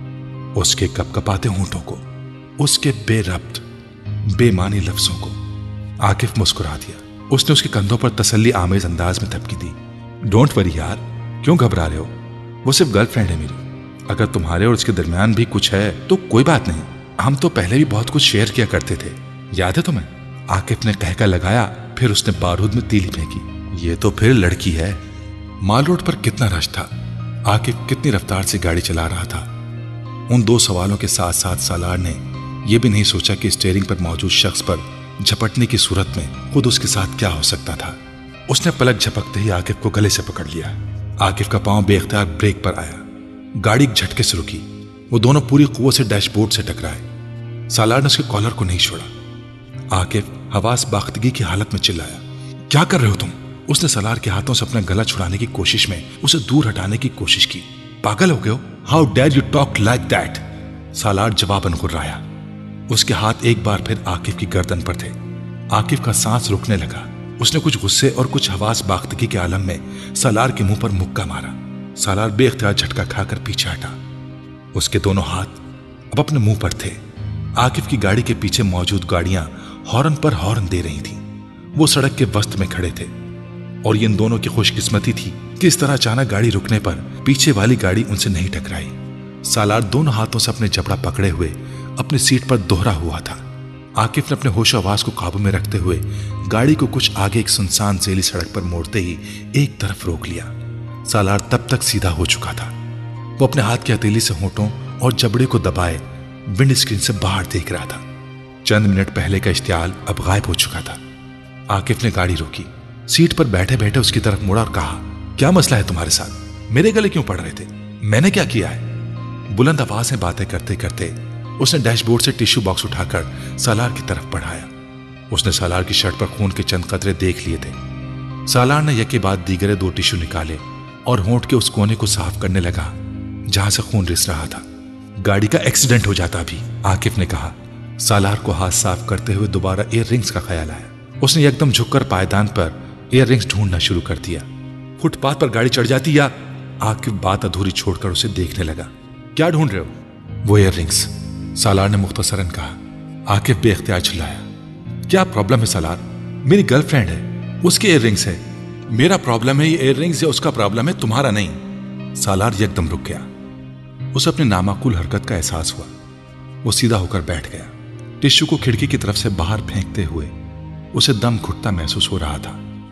उसके कपकपाते होंठों को, उसके बेरब्त बेमानी लफ्जों को। आकिफ मुस्कुरा दिया। उसने उसके कंधों पर तसल्ली आमेज अंदाज में थपकी दी। डोंट वरी यार, क्यों घबरा रहे हो? वो सिर्फ गर्लफ्रेंड है मेरी। अगर तुम्हारे और उसके दरमियान भी कुछ है तो कोई बात नहीं। हम तो पहले भी बहुत कुछ शेयर किया करते थे, याद है तुम्हें? आकिफ ने कहका लगाया, फिर उसने बारूद में तीली फेंकी। ये तो फिर लड़की है। माल रोड पर कितना रश था। आकिफ कितनी रफ्तार से गाड़ी चला रहा था। उन दो सवालों के साथ साथ सालार ने यह भी नहीं सोचा कि स्टीयरिंग पर मौजूद शख्स पर झपटने की सूरत में खुद उसके साथ क्या हो सकता था। उसने पलक झपकते ही आकिफ को गले से पकड़ लिया। आकिफ का पांव बेख्तियार ब्रेक पर आया। गाड़ी झटके से रुकी। वो दोनों पूरी कुव्वत से डैशबोर्ड से टकराए। सालार ने उसके कॉलर को नहीं छोड़ा। आकिफ हवास बाख्तगी की हालत में चिल्लाया, क्या कर रहे हो तुम? उसने सालार के हाथों से अपना गला छुड़ाने की कोशिश में उसे दूर हटाने की कोशिश की। पागल हो गए हो? How dare you talk like that? Salar जवाबन गुर्राया। उसके हाथ एक बार फिर आकिफ की गर्दन पर थे। आकिफ का सांस रुकने लगा। उसने कुछ गुस्से और कुछ हवास बाख्तगी के आलम में सालार के मुंह पर मुक्का मारा। सालार बेख्तियार झटका खाकर पीछे हटा। उसके दोनों हाथ अब अपने मुंह पर थे। आकिफ की गाड़ी के पीछे मौजूद गाड़ियां हॉर्न पर हॉर्न दे रही थीं। वो सड़क के वस्त में खड़े थे और ये इन दोनों की खुशकिस्मती थी कि इस तरह अचानक गाड़ी रुकने पर पीछे वाली गाड़ी उनसे नहीं टकराई। सालार दोनों हाथों से अपने जबड़ा पकड़े हुए अपनी सीट पर दोहरा हुआ था। आकिफ ने अपने होश आवाज को काबू में रखते हुए गाड़ी को कुछ आगे एक सुनसान जेली सड़क पर मोड़ते ही एक तरफ रोक लिया। सालार तब तक सीधा हो चुका था। वो अपने हाथ की हथेली से होंठों और जबड़े को दबाए विंड स्क्रीन से बाहर देख रहा था। चंद मिनट पहले का इश्तियाल अब गायब हो चुका था। आकिफ ने गाड़ी रोकी, सीट पर बैठे बैठे उसकी तरफ मुड़ा और कहा, क्या मसला है तुम्हारे साथ? मेरे गले क्यों पड़ रहे थे? मैंने क्या किया है? बुलंद आवाज में बातें करते करते उसने डैशबोर्ड से टिश्यू बॉक्स उठाकर सालार की तरफ बढ़ाया। उसने सालार की शर्ट पर खून के चंद कतरे देख लिए थे। सालार ने यके बाद दीगरे दो टिश्यू निकाले और होंठ के उस कोने को साफ करने लगा जहां से खून रिस रहा था। गाड़ी का एक्सीडेंट हो जाता अभी, आकिफ ने कहा। सालार को हाथ साफ करते हुए दोबारा ईयर रिंग्स का ख्याल आया। उसने एकदम झुककर पायदान पर ईयर रिंग्स ढूंढना शुरू कर दिया। फुटपाथ पर गाड़ी चढ़ जाती या? आकिफ बात अधूरी छोड़कर उसे देखने लगा। क्या ढूंढ रहे हो? वो ईयर रिंग्स, सालार ने मुख्तसरन कहा। आकिफ बेख्तियार चिल्लाया, क्या प्रॉब्लम है सालार? मेरी गर्लफ्रेंड है, उसके ईयर रिंग्स है। मेरा प्रॉब्लम है ये ईयर रिंग्स या उसका प्रॉब्लम है, तुम्हारा नहीं। सालार एकदम रुक गया। उसे अपनी नामाकुल हरकत का एहसास हुआ। वो सीधा होकर बैठ गया। टिश्यू को खिड़की की तरफ से बाहर फेंकते हुए उसे दम घुटता महसूस हो रहा था।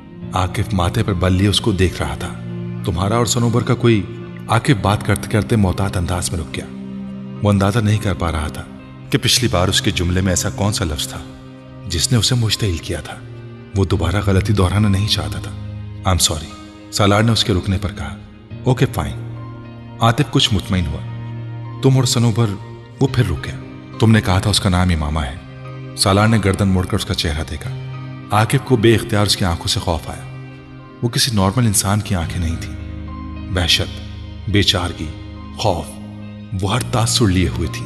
आकिफ माथे पर बल लिए उसको देख रहा था। तुम्हारा और सनोबर का कोई? आकिफ बात करते करते मोहतात अंदाज में रुक गया। वो अंदाजा नहीं कर पा रहा था कि पिछली बार उसके जुमले में ऐसा कौन सा लफ्ज था जिसने उसे मुश्तइल किया था। वो दोबारा गलती दोहराना नहीं चाहता था। आई एम सॉरी, सालार ने उसके रुकने पर कहा। Okay fine. आतिफ कुछ मुतमईन हुआ। तुम और सनोबर? वो फिर रुक गया। तुमने कहा था उसका नाम इमामा है। सालार ने गर्दन मोड़कर उसका चेहरा देखा। आकिफ को बेइख्तियार उसकी आंखों से खौफ आया। वो किसी नॉर्मल इंसान की आंखें नहीं थी। वहशत, बेचारगी, खौफ, वो हर तासुर लिए हुए थी।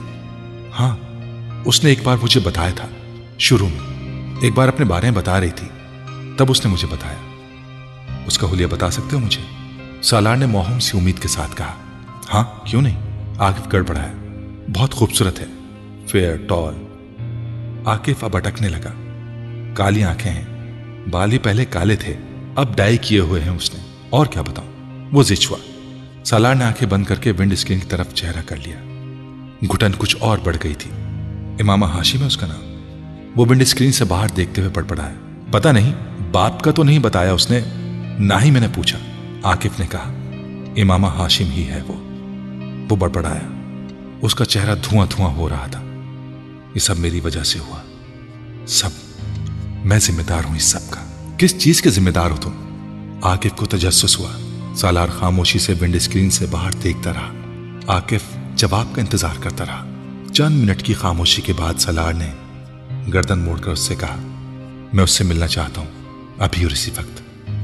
हाँ, उसने एक बार मुझे बताया था, शुरू में एक बार अपने बारे में बता रही थी। तब उसने मुझे बताया। उसका हुलिया बता सकते हो मुझे? सालार ने मोहम सी उम्मीद के साथ कहा। हाँ, क्यों नहीं? आकिफ गड़बड़ाया। बहुत खूबसूरत है, फेयर, टॉल। आकिफ अब अटकने लगा। काली आंखें हैं, बाल ही पहले काले थे, अब डाई किए हुए हैं उसने। और क्या बताऊं? वो जिच हुआ। सालार ने आंखें बंद करके विंड स्क्रीन की तरफ चेहरा कर लिया। घुटन कुछ और बढ़ गई थी। इमामा हाशिम है उसका नाम। वो विंड स्क्रीन से बाहर देखते हुए बड़बड़ाया। पता नहीं, बाप का तो नहीं बताया उसने, ना ही मैंने पूछा। आकिफ ने कहा, इमामा हाशिम ही है वो। वो बड़बड़ाया। उसका चेहरा धुआं धुआं हो रहा था। ये सब मेरी वजह से हुआ, सब। मैं जिम्मेदार हूं इस सब का। किस चीज के जिम्मेदार हो तुम? आकिफ को तजस्सुस हुआ। सालार खामोशी से विंड स्क्रीन से बाहर देखता रहा। आकिफ जवाब का इंतजार करता रहा। चंद मिनट की खामोशी के बाद सालार ने गर्दन मोड़कर उससे कहा, मैं उससे मिलना चाहता हूं, अभी और इसी वक्त।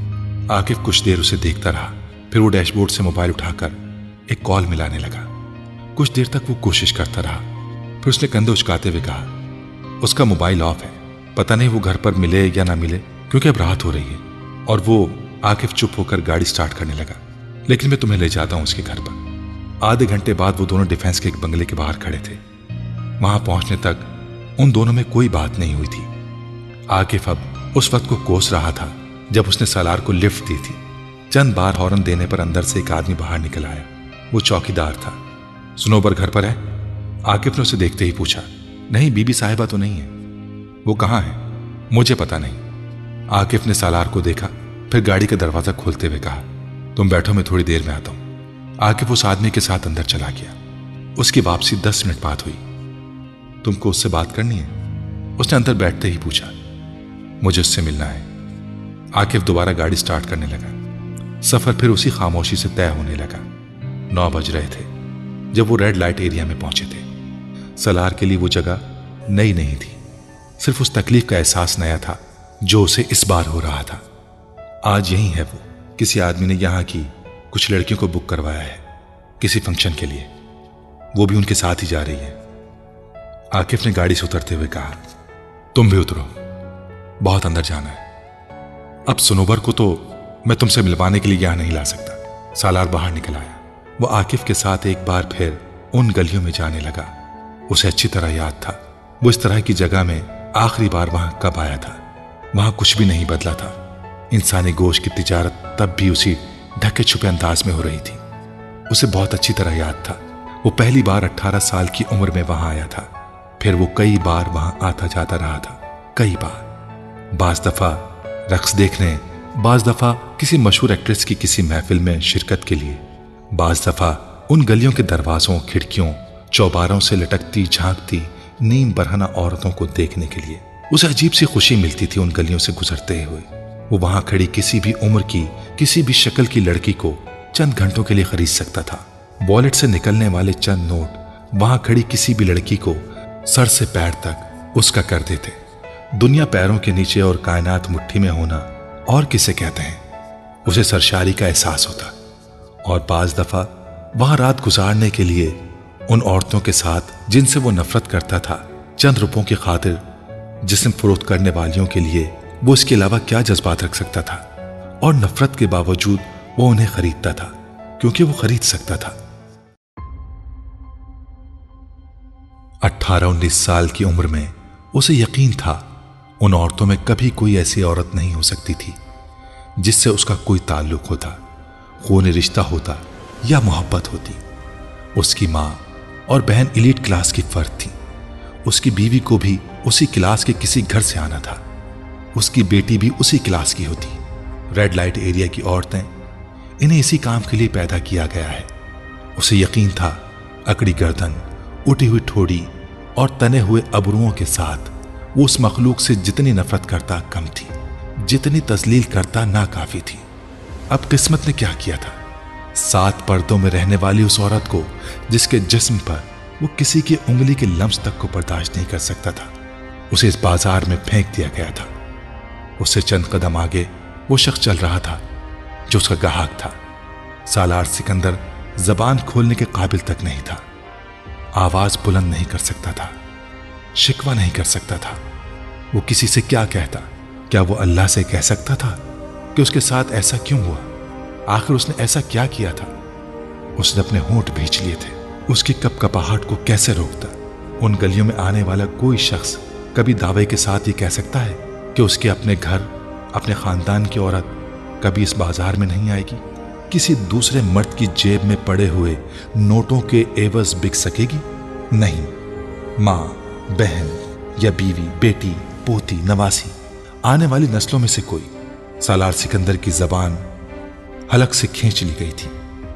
आकिफ कुछ देर उसे देखता रहा, फिर वो डैशबोर्ड से मोबाइल उठाकर एक कॉल मिलाने लगा। कुछ देर तक वो कोशिश करता रहा, फिर उसने कंधे उचकाते हुए कहा, उसका मोबाइल ऑफ है, पता नहीं वो घर पर मिले या ना मिले, क्योंकि अब रात हो रही है। और वो आकिफ चुप होकर गाड़ी स्टार्ट करने लगा। लेकिन मैं तुम्हें ले जाता हूं उसके घर पर। आधे घंटे बाद वो दोनों डिफेंस के एक बंगले के बाहर खड़े थे। वहां पहुंचने तक उन दोनों में कोई बात नहीं हुई थी। आकिफ अब उस वक्त को कोस रहा था जब उसने सालार को लिफ्ट दी थी। चंद बार हॉर्न देने पर अंदर से एक आदमी बाहर निकल आया। वो चौकीदार था। सुनोबर घर पर है? आकिफ ने उसे देखते ही पूछा। नहीं, बीबी साहिबा तो नहीं है। वो कहाँ है? मुझे पता नहीं। आकिफ ने सालार को देखा, फिर गाड़ी का दरवाजा खोलते हुए कहा, तुम बैठो, मैं थोड़ी देर में आता हूं। आकिफ उस आदमी के साथ अंदर चला गया। उसकी वापसी दस मिनट बाद हुई। तुमको उससे बात करनी है? उसने अंदर बैठते ही पूछा। मुझे उससे मिलना है। आकिफ दोबारा गाड़ी स्टार्ट करने लगा। सफर फिर उसी खामोशी से तय होने लगा। नौ बज रहे थे जब वो रेड लाइट एरिया में पहुंचे थे। सालार के लिए वो जगह नई नहीं थी, सिर्फ उस तकलीफ का एहसास नया था जो उसे इस बार हो रहा था। आज यही है वो। किसी आदमी ने यहां की कुछ लड़कियों को बुक करवाया है किसी फंक्शन के लिए। वो भी उनके साथ ही जा रही है। आकिफ ने गाड़ी से उतरते हुए कहा, तुम भी उतरो, बहुत अंदर जाना है। अब सुनोबर को तो मैं तुमसे मिलवाने के लिए यहां नहीं ला सकता। सालार बाहर निकल आया। वो आकिफ के साथ एक बार फिर उन गलियों में जाने लगा। उसे अच्छी तरह याद था वो इस तरह की जगह में आखिरी बार वहां कब आया था। वहां कुछ भी नहीं बदला था। इंसानी गोश्त की तिजारत तब भी उसी ढके छुपे अंदाज में हो रही थी। उसे बहुत अच्छी तरह याद था वो पहली बार अट्ठारह साल की उम्र में वहां आया था। फिर वो कई बार वहां आता जाता रहा था, कई बार। बाज दफा रक्स देखने, बाज दफा किसी मशहूर एक्ट्रेस की किसी महफिल में शिरकत के लिए, बाज दफा उन गलियों के दरवाजों, खिड़कियों, चौबारों से लटकती झांकती नीम बरहना औरतों को देखने के लिए। उसे अजीब सी खुशी मिलती थी उन गलियों से गुजरते हुए। वो वहां खड़ी किसी भी उम्र की, किसी भी शक्ल की लड़की को चंद घंटों के लिए खरीद सकता था। वॉलेट से निकलने वाले चंद नोट वहां खड़ी किसी भी लड़की को सर से पैर तक उसका कर देते। दुनिया पैरों के नीचे और कायनात मुट्ठी में होना और किसे कहते हैं, उसे सरशारी का एहसास होता। और बाज दफा वहां रात गुजारने के लिए उन औरतों के साथ जिनसे वो नफरत करता था, चंद रुपयों की खातिर जिस्म फरोख्त करने वालियों के लिए वो इसके अलावा क्या जज्बात रख सकता था। और नफरत के बावजूद वो उन्हें खरीदता था क्योंकि वो खरीद सकता था। अट्ठारह उन्नीस साल की उम्र में उसे यकीन था उन औरतों में कभी कोई ऐसी औरत नहीं हो सकती थी जिससे उसका कोई ताल्लुक होता, खूनी रिश्ता होता या मोहब्बत होती। उसकी माँ और बहन एलीट क्लास की फर्द थी। उसकी बीवी को भी उसी क्लास के किसी घर से आना था। उसकी बेटी भी उसी क्लास की होती। रेड लाइट एरिया की औरतें, इन्हें इसी काम के लिए पैदा किया गया है। उसे यकीन था अकड़ी गर्दन, उठी हुई ठोड़ी और तने हुए अबरुओं के साथ वो उस मखलूक से जितनी नफरत करता कम थी, जितनी तस्लील करता नाकाफी थी। अब किस्मत ने क्या किया था, सात पर्दों में रहने वाली उस औरत को जिसके जिस्म पर वो किसी की उंगली के लम्स तक को बर्दाश्त नहीं कर सकता था, उसे इस बाजार में फेंक दिया गया था। उससे चंद कदम आगे वो शख्स चल रहा था जो उसका ग्राहक था। सालार सिकंदर जबान खोलने के काबिल तक नहीं था। आवाज बुलंद नहीं कर सकता था, शिकवा नहीं कर सकता था। वो किसी से क्या कहता, क्या वो अल्लाह से कह सकता था कि उसके साथ ऐसा क्यों हुआ? आखिर उसने ऐसा क्या किया था? उसने अपने होंठ भींच लिए थे। उसकी कपकपाहट को कैसे रोकता? उन गलियों में आने वाला कोई शख्स कभी दावे के साथ ये कह सकता है कि उसके अपने घर, अपने खानदान की औरत कभी इस बाजार में नहीं आएगी? किसी दूसरे मर्द की जेब में पड़े हुए नोटों के एवज बिक सकेगी? नहीं। माँ, बहन या बीवी, बेटी, पोती, नवासी, आने वाली नस्लों में से कोई सालार सिकंदर की जबान हलक से खींच ली गई थी।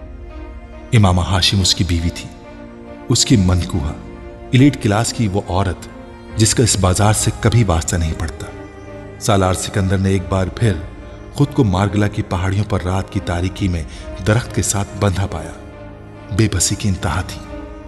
इमामा हाशिम उसकी बीवी थी, उसकी मनकूहा, इलीट क्लास की वो औरत जिसका इस बाजार से कभी वास्ता नहीं पड़ता। सालार सिकंदर ने एक बार फिर खुद को मारगला की पहाड़ियों पर रात की तारीकी में दरख्त के साथ बंधा पाया। बेबसी की इंतहा थी।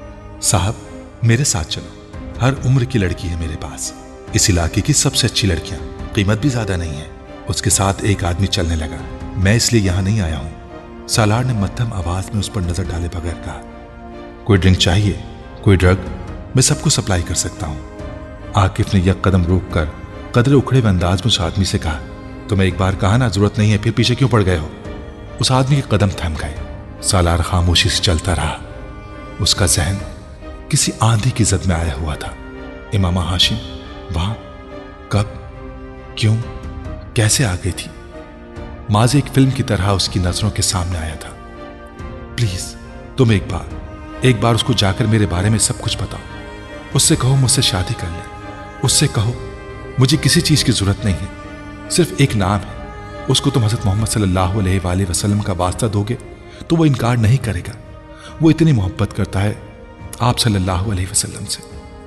साहब, मेरे साथ चलो, हर उम्र की लड़की है मेरे पास, इस इलाके की सबसे अच्छी लड़कियां, कीमत भी ज्यादा नहीं है। उसके साथ एक आदमी चलने लगा। मैं इसलिए यहां नहीं आया हूं। सालार ने मध्यम आवाज में उस पर नजर डाले बगैर कहा, कोई ड्रिंक चाहिए, कोई ड्रग? मैं सबको सप्लाई कर सकता हूं। आकिफ ने एक कदम रोक कर कदरे उखड़े हुए अंदाज में उस आदमी से कहा, तुम्हें एक बार कहा ना जरूरत नहीं है, फिर पीछे क्यों पड़ गए हो? उस आदमी के कदम थम गए। सालार खामोशी से चलता रहा। उसका जहन किसी आंधी की जद में आया हुआ था। इमामा हाशिम वहां कब, क्यों, कैसे आ गई थी? माजी एक फिल्म की तरह उसकी नजरों के सामने आया था। प्लीज तुम एक बार एक बार उसको जाकर मेरे बारे में सब कुछ बताओ। उससे कहो मुझसे शादी कर ले। उससे कहो मुझे किसी चीज की जरूरत नहीं है, सिर्फ एक नाम है। उसको तुम हजरत मोहम्मद सल्लल्लाहु अलैहि वसल्लम का वास्ता दोगे तो वो इनकार नहीं करेगा। वो इतनी मोहब्बत करता है आप सल्लल्लाहु अलैहि वसल्लम से।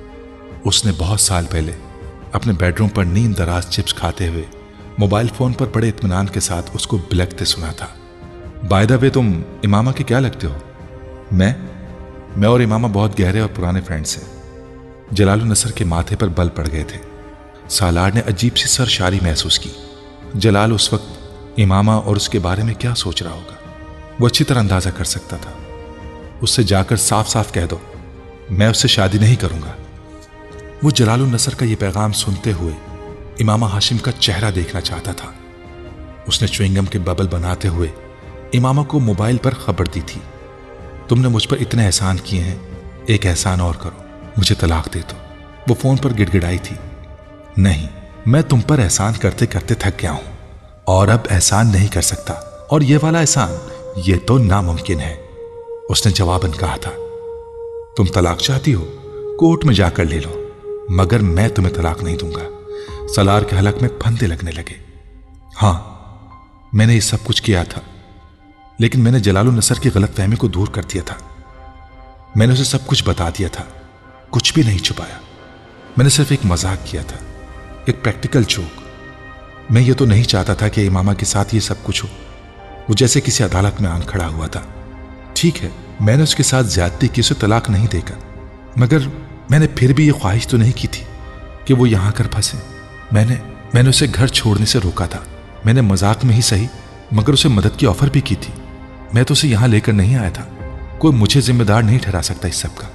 उसने बहुत साल पहले अपने बेडरूम पर नींद दराज चिप्स खाते हुए मोबाइल फोन पर बड़े इत्मीनान के साथ उसको बिलखते सुना था। बाय द वे, तुम इमामा के क्या लगते हो? मैं मैं और इमामा बहुत गहरे और पुराने फ्रेंड्स हैं। जलालुन नसर के माथे पर बल पड़ गए थे। सालार ने अजीब सी सरशारी महसूस की। जलाल उस वक्त इमामा और उसके बारे में क्या सोच रहा होगा, वो अच्छी तरह अंदाजा कर सकता था। उससे जाकर साफ साफ कह दो, मैं उससे शादी नहीं करूंगा। वो जलालुन नसर का यह पैगाम सुनते हुए इमामा हाशिम का चेहरा देखना चाहता था। उसने च्युइंगम के बबल बनाते हुए इमामा को मोबाइल पर खबर दी थी, तुमने मुझ पर इतने एहसान किए हैं, एक एहसान और करो, मुझे तलाक दे दो। वो फोन पर गिड़गिड़ाई थी, नहीं, मैं तुम पर एहसान करते करते थक गया हूं और अब एहसान नहीं कर सकता, और ये वाला एहसान ये तो नामुमकिन है। उसने जवाबन कहा था, तुम तलाक चाहती हो, कोर्ट में जाकर ले लो, मगर मैं तुम्हें तलाक नहीं दूंगा। सालार के हलक में फंदे लगने लगे। हां, मैंने ये सब कुछ किया था, लेकिन मैंने जलालुन नसर की गलतफहमी को दूर कर दिया था। मैंने उसे सब कुछ बता दिया था, कुछ भी नहीं छुपाया। मैंने सिर्फ एक मजाक किया था, एक प्रैक्टिकल जोक। मैं ये तो नहीं चाहता था कि इमामा के साथ ये सब कुछ हो। वो जैसे किसी अदालत में आन खड़ा हुआ था। ठीक है, मैंने उसके साथ ज्यादती की, उसे तलाक नहीं देगा, मगर मैंने फिर भी ये ख्वाहिश तो नहीं की थी कि वो यहां कर फंसे। मैंने मैंने उसे घर छोड़ने से रोका था। मैंने मजाक में ही सही, मगर उसे मदद की ऑफर भी की थी। मैं तो उसे यहां लेकर नहीं आया था। कोई मुझे जिम्मेदार नहीं ठहरा सकता इस सब का।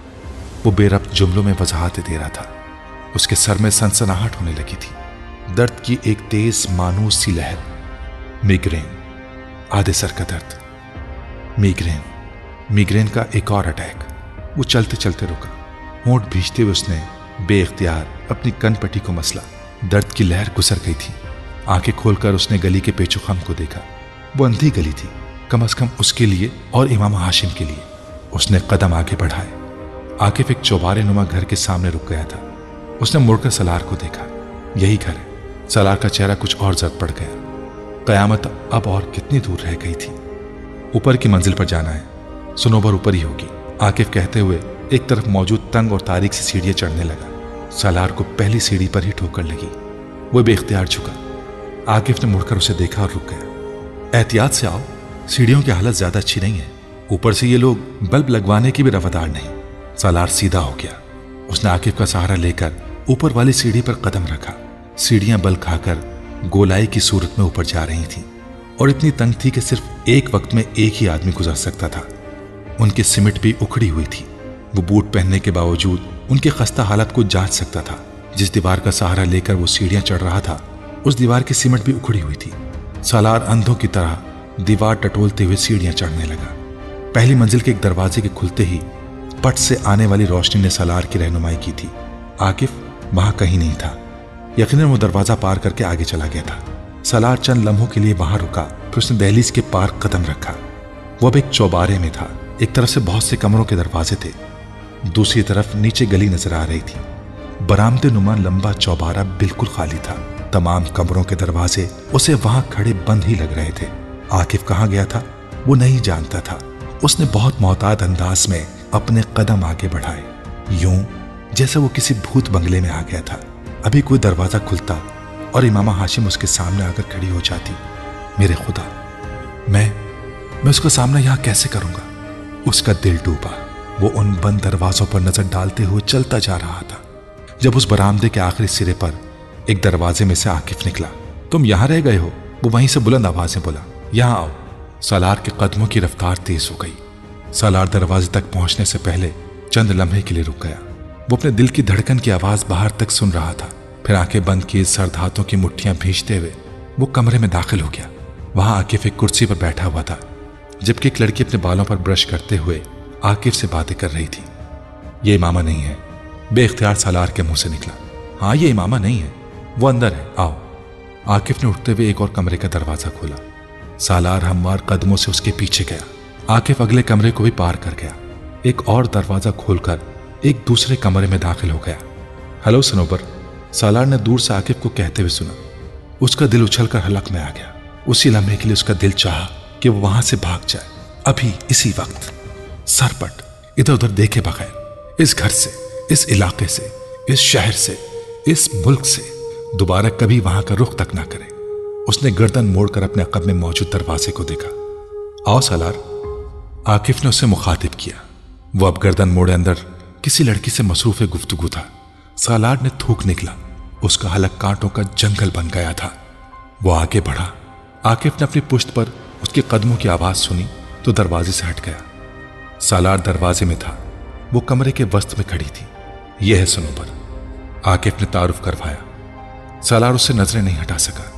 वो बेरब्त जुमलों में वजाहतें दे रहा था। उसके सर में सनसनाहट होने लगी थी, दर्द की एक तेज मानूस सी लहर। मिग्रेन, आधे सर का दर्द, मिग्रेन, मिग्रेन का एक और अटैक। वो चलते चलते रुका। होंठ भींचते हुए उसने बेइख्तियार अपनी कनपट्टी को मसला। दर्द की लहर गुजर गई थी। आंखें खोलकर उसने गली के पेचोखम को देखा। वो अंधी गली थी, कम अज कम उसके लिए और इमामा हाशिम के लिए। उसने कदम आगे बढ़ाए। आकिफ एक चौबारे नुमा घर के सामने रुक गया था। उसने मुड़कर सलार को देखा। यही घर है। सलार का चेहरा कुछ और जद पड़ गया। कयामत अब और कितनी दूर रह गई थी। ऊपर की मंजिल पर जाना है, सुनोबर ऊपर ही होगी, आकिफ कहते हुए एक तरफ मौजूद तंग और तारीक सी सीढ़ियां चढ़ने लगा। सलार को पहली सीढ़ी पर ही ठोकर लगी। वो बेख्तियार झुका। आकिफ ने मुड़कर उसे देखा और रुक गया। एहतियात से आओ, सीढ़ियों की हालत ज्यादा अच्छी नहीं है। ऊपर से ये लोग बल्ब लगवाने की भी रवादार नहीं। सलार सीधा हो गया। उसने आकिफ का सहारा लेकर ऊपर वाली सीढ़ी पर कदम रखा। सीढ़ियां बल खाकर गोलाई की सूरत में ऊपर जा रही थीं और इतनी तंग थी कि सिर्फ एक वक्त में एक ही आदमी गुजर सकता था। उनकी सिमट भी उखड़ी हुई थी। वो बूट पहनने के बावजूद उनकी खस्ता हालत को जांच सकता था। जिस दीवार का सहारा लेकर वो सीढ़ियां चढ़ रहा था, उस दीवार की सीमेंट भी उखड़ी हुई थी। सालार अंधों की तरह दीवार टटोलते हुए सीढ़ियां चढ़ने लगा। पहली मंजिल के एक दरवाजे के खुलते ही पट से आने वाली रोशनी ने सालार की रहनुमाई की थी। आकिफ वहां कहीं नहीं था। यकीनन वो दरवाजा पार करके आगे चला गया था। सालार चंद लम्हों के लिए वहां रुका, फिर उसने दहलीज के पार कदम रखा। वो अब एक चौबारे में था। एक तरफ से बहुत से कमरों के दरवाजे थे, दूसरी तरफ नीचे गली नजर आ रही थी। बरामदे नुमा लंबा चौबारा बिल्कुल खाली था। तमाम कमरों के दरवाजे उसे वहां खड़े बंद ही लग रहे थे। आकिफ कहां गया था वो नहीं जानता था। उसने बहुत मोहतात अंदाज में अपने कदम आगे बढ़ाए, यूं जैसे वो किसी भूत बंगले में आ गया था। अभी कोई दरवाजा खुलता और इमामा हाशिम उसके सामने आकर खड़ी हो जाती। मेरे खुदा, मैं मैं उसका सामना यहां कैसे करूंगा? उसका दिल डूबा। वो उन बंद दरवाजों पर नजर डालते हुए चलता जा रहा था, जब उस बरामदे के आखिरी सिरे पर एक दरवाजे में से आकिफ निकला। तुम यहां रह गए हो? वो वहीं से बुलंद आवाज में बोला। यहां आओ। सालार के कदमों की रफ्तार तेज हो गई। सालार दरवाजे तक पहुंचने से पहले चंद लम्हे के लिए रुक गया। वो अपने दिल की धड़कन की आवाज बाहर तक सुन रहा था। फिर आंखें बंद किए सर्द हाथों की मुट्ठियां भींचते हुए वो कमरे में दाखिल हो गया। वहां आकिफ एक कुर्सी पर बैठा हुआ था, जबकि एक लड़की अपने बालों पर ब्रश करते हुए आकिफ से बातें कर रही थी। ये इमामा नहीं है, बेइख्तियार सालार के मुंह से निकला। हाँ, ये इमामा नहीं है, वो अंदर है, आओ। आकिफ ने उठते हुए एक और कमरे का दरवाजा खोला। सालार हमवार कदमों से उसके पीछे गया। आकिफ अगले कमरे को भी पार कर गया। एक और दरवाजा खोलकर एक दूसरे कमरे में दाखिल हो गया। हेलो सनोबर, सालार ने दूर से आकिफ को कहते हुए सुना। उसका दिल उछलकर हलक में आ गया। उसी लम्हे के लिए उसका दिल चाहा कि वो वहां से भाग जाए, अभी इसी वक्त। सरपट इधर उधर देखे बगैर, इस घर से, इस इलाके से, इस शहर से, इस मुल्क से दोबारा कभी वहां का रुख तक ना करे। उसने गर्दन मोड़कर अपने अक़ब में मौजूद दरवाजे को देखा। आओ सालार, आकिफ ने उसे मुखातिब किया। वो अब गर्दन मोड़े अंदर किसी लड़की से मसरूफ गुफ्तगू था। सालार ने थूक निकला। उसका हलक कांटों का जंगल बन गया था। वो आगे बढ़ा। आकिफ ने अपनी पुश्त पर उसके कदमों की आवाज सुनी तो दरवाजे से हट गया। सालार दरवाजे में था। वो कमरे के वस्त में खड़ी थी। यह है सनोबर, आकिफ ने तारुफ करवाया। सालार उससे नजरें नहीं हटा सका।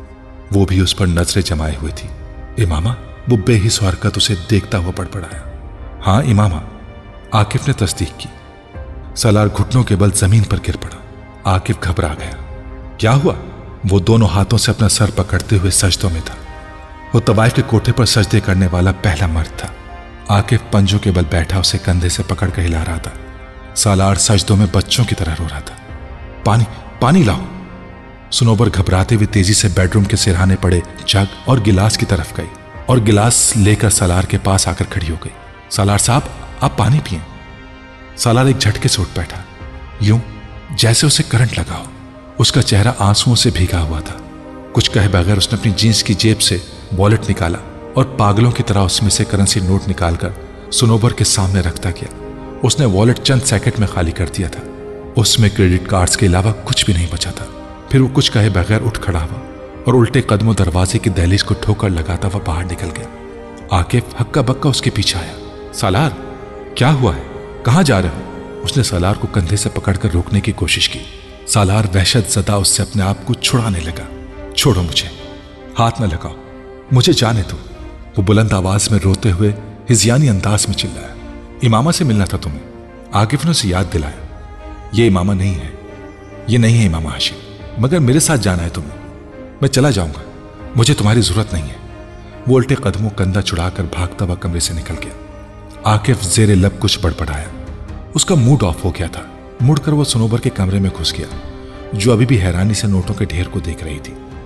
वो भी उस पर नजरें जमाए हुए थी। इमामा, वो बेहिस हरकत उसे देखता हुआ बड़बड़ाया। हाँ इमामा, आकिफ ने तस्दीक की। सालार घुटनों के बल जमीन पर गिर पड़ा। आकिफ घबरा गया। क्या हुआ? वो दोनों हाथों से अपना सर पकड़ते हुए सजदों में था। वो तवाइफ के कोठे पर सजदे करने वाला पहला मर्द था। आकिफ पंजों के बल बैठा उसे कंधे से पकड़ कर हिला रहा था। सालार सजदों में बच्चों की तरह रो रहा था। पानी पानी लाओ। सनोबर घबराते हुए तेजी से बेडरूम के सिरहाने पड़े जग और गिलास की तरफ गई और गिलास लेकर सालार के पास आकर खड़ी हो गई। सालार साहब, आप पानी पिए। सालार एक झटके से उठ बैठा, यूं जैसे उसे करंट लगा हो। उसका चेहरा आंसुओं से भीगा हुआ था। कुछ कहे बगैर उसने अपनी जींस की जेब से वॉलेट निकाला और पागलों की तरह उसमें से करेंसी नोट निकालकर सनोबर के सामने रखता गया। उसने वॉलेट चंद सेकंड में खाली कर दिया था। उसमें क्रेडिट कार्ड्स के अलावा कुछ भी नहीं बचा था। फिर वो कुछ कहे बगैर उठ खड़ा हुआ और उल्टे कदमों दरवाजे की दहलीज को ठोकर लगाता हुआ बाहर निकल गया। आकिफ हक्का बक्का उसके पीछे आया। सालार, क्या हुआ है? कहां जा रहे हो? उसने सालार को कंधे से पकड़कर रोकने की कोशिश की। सालार वहशत ज़दा उससे अपने आप को छुड़ाने लगा। छोड़ो मुझे, हाथ न लगाओ, मुझे जाने दो। वो बुलंद आवाज में रोते हुए हिज़यानी अंदाज में चिल्लाया। इमामा से मिलना था तुम्हें। आकिफ ने उसे याद दिलाया। ये इमामा नहीं है, ये नहीं है इमामा हाशिम, मगर मेरे साथ जाना है तुम्हें। मैं चला जाऊंगा, मुझे तुम्हारी जरूरत नहीं है। वो उल्टे कदमों कंधा छुड़ाकर भागता हुआ कमरे से निकल गया। आकिफ जेरे लब कुछ बड़बड़ाया। उसका मूड ऑफ हो गया था। मुड़कर वो सनोबर के कमरे में घुस गया, जो अभी भी हैरानी से नोटों के ढेर को देख रही थी।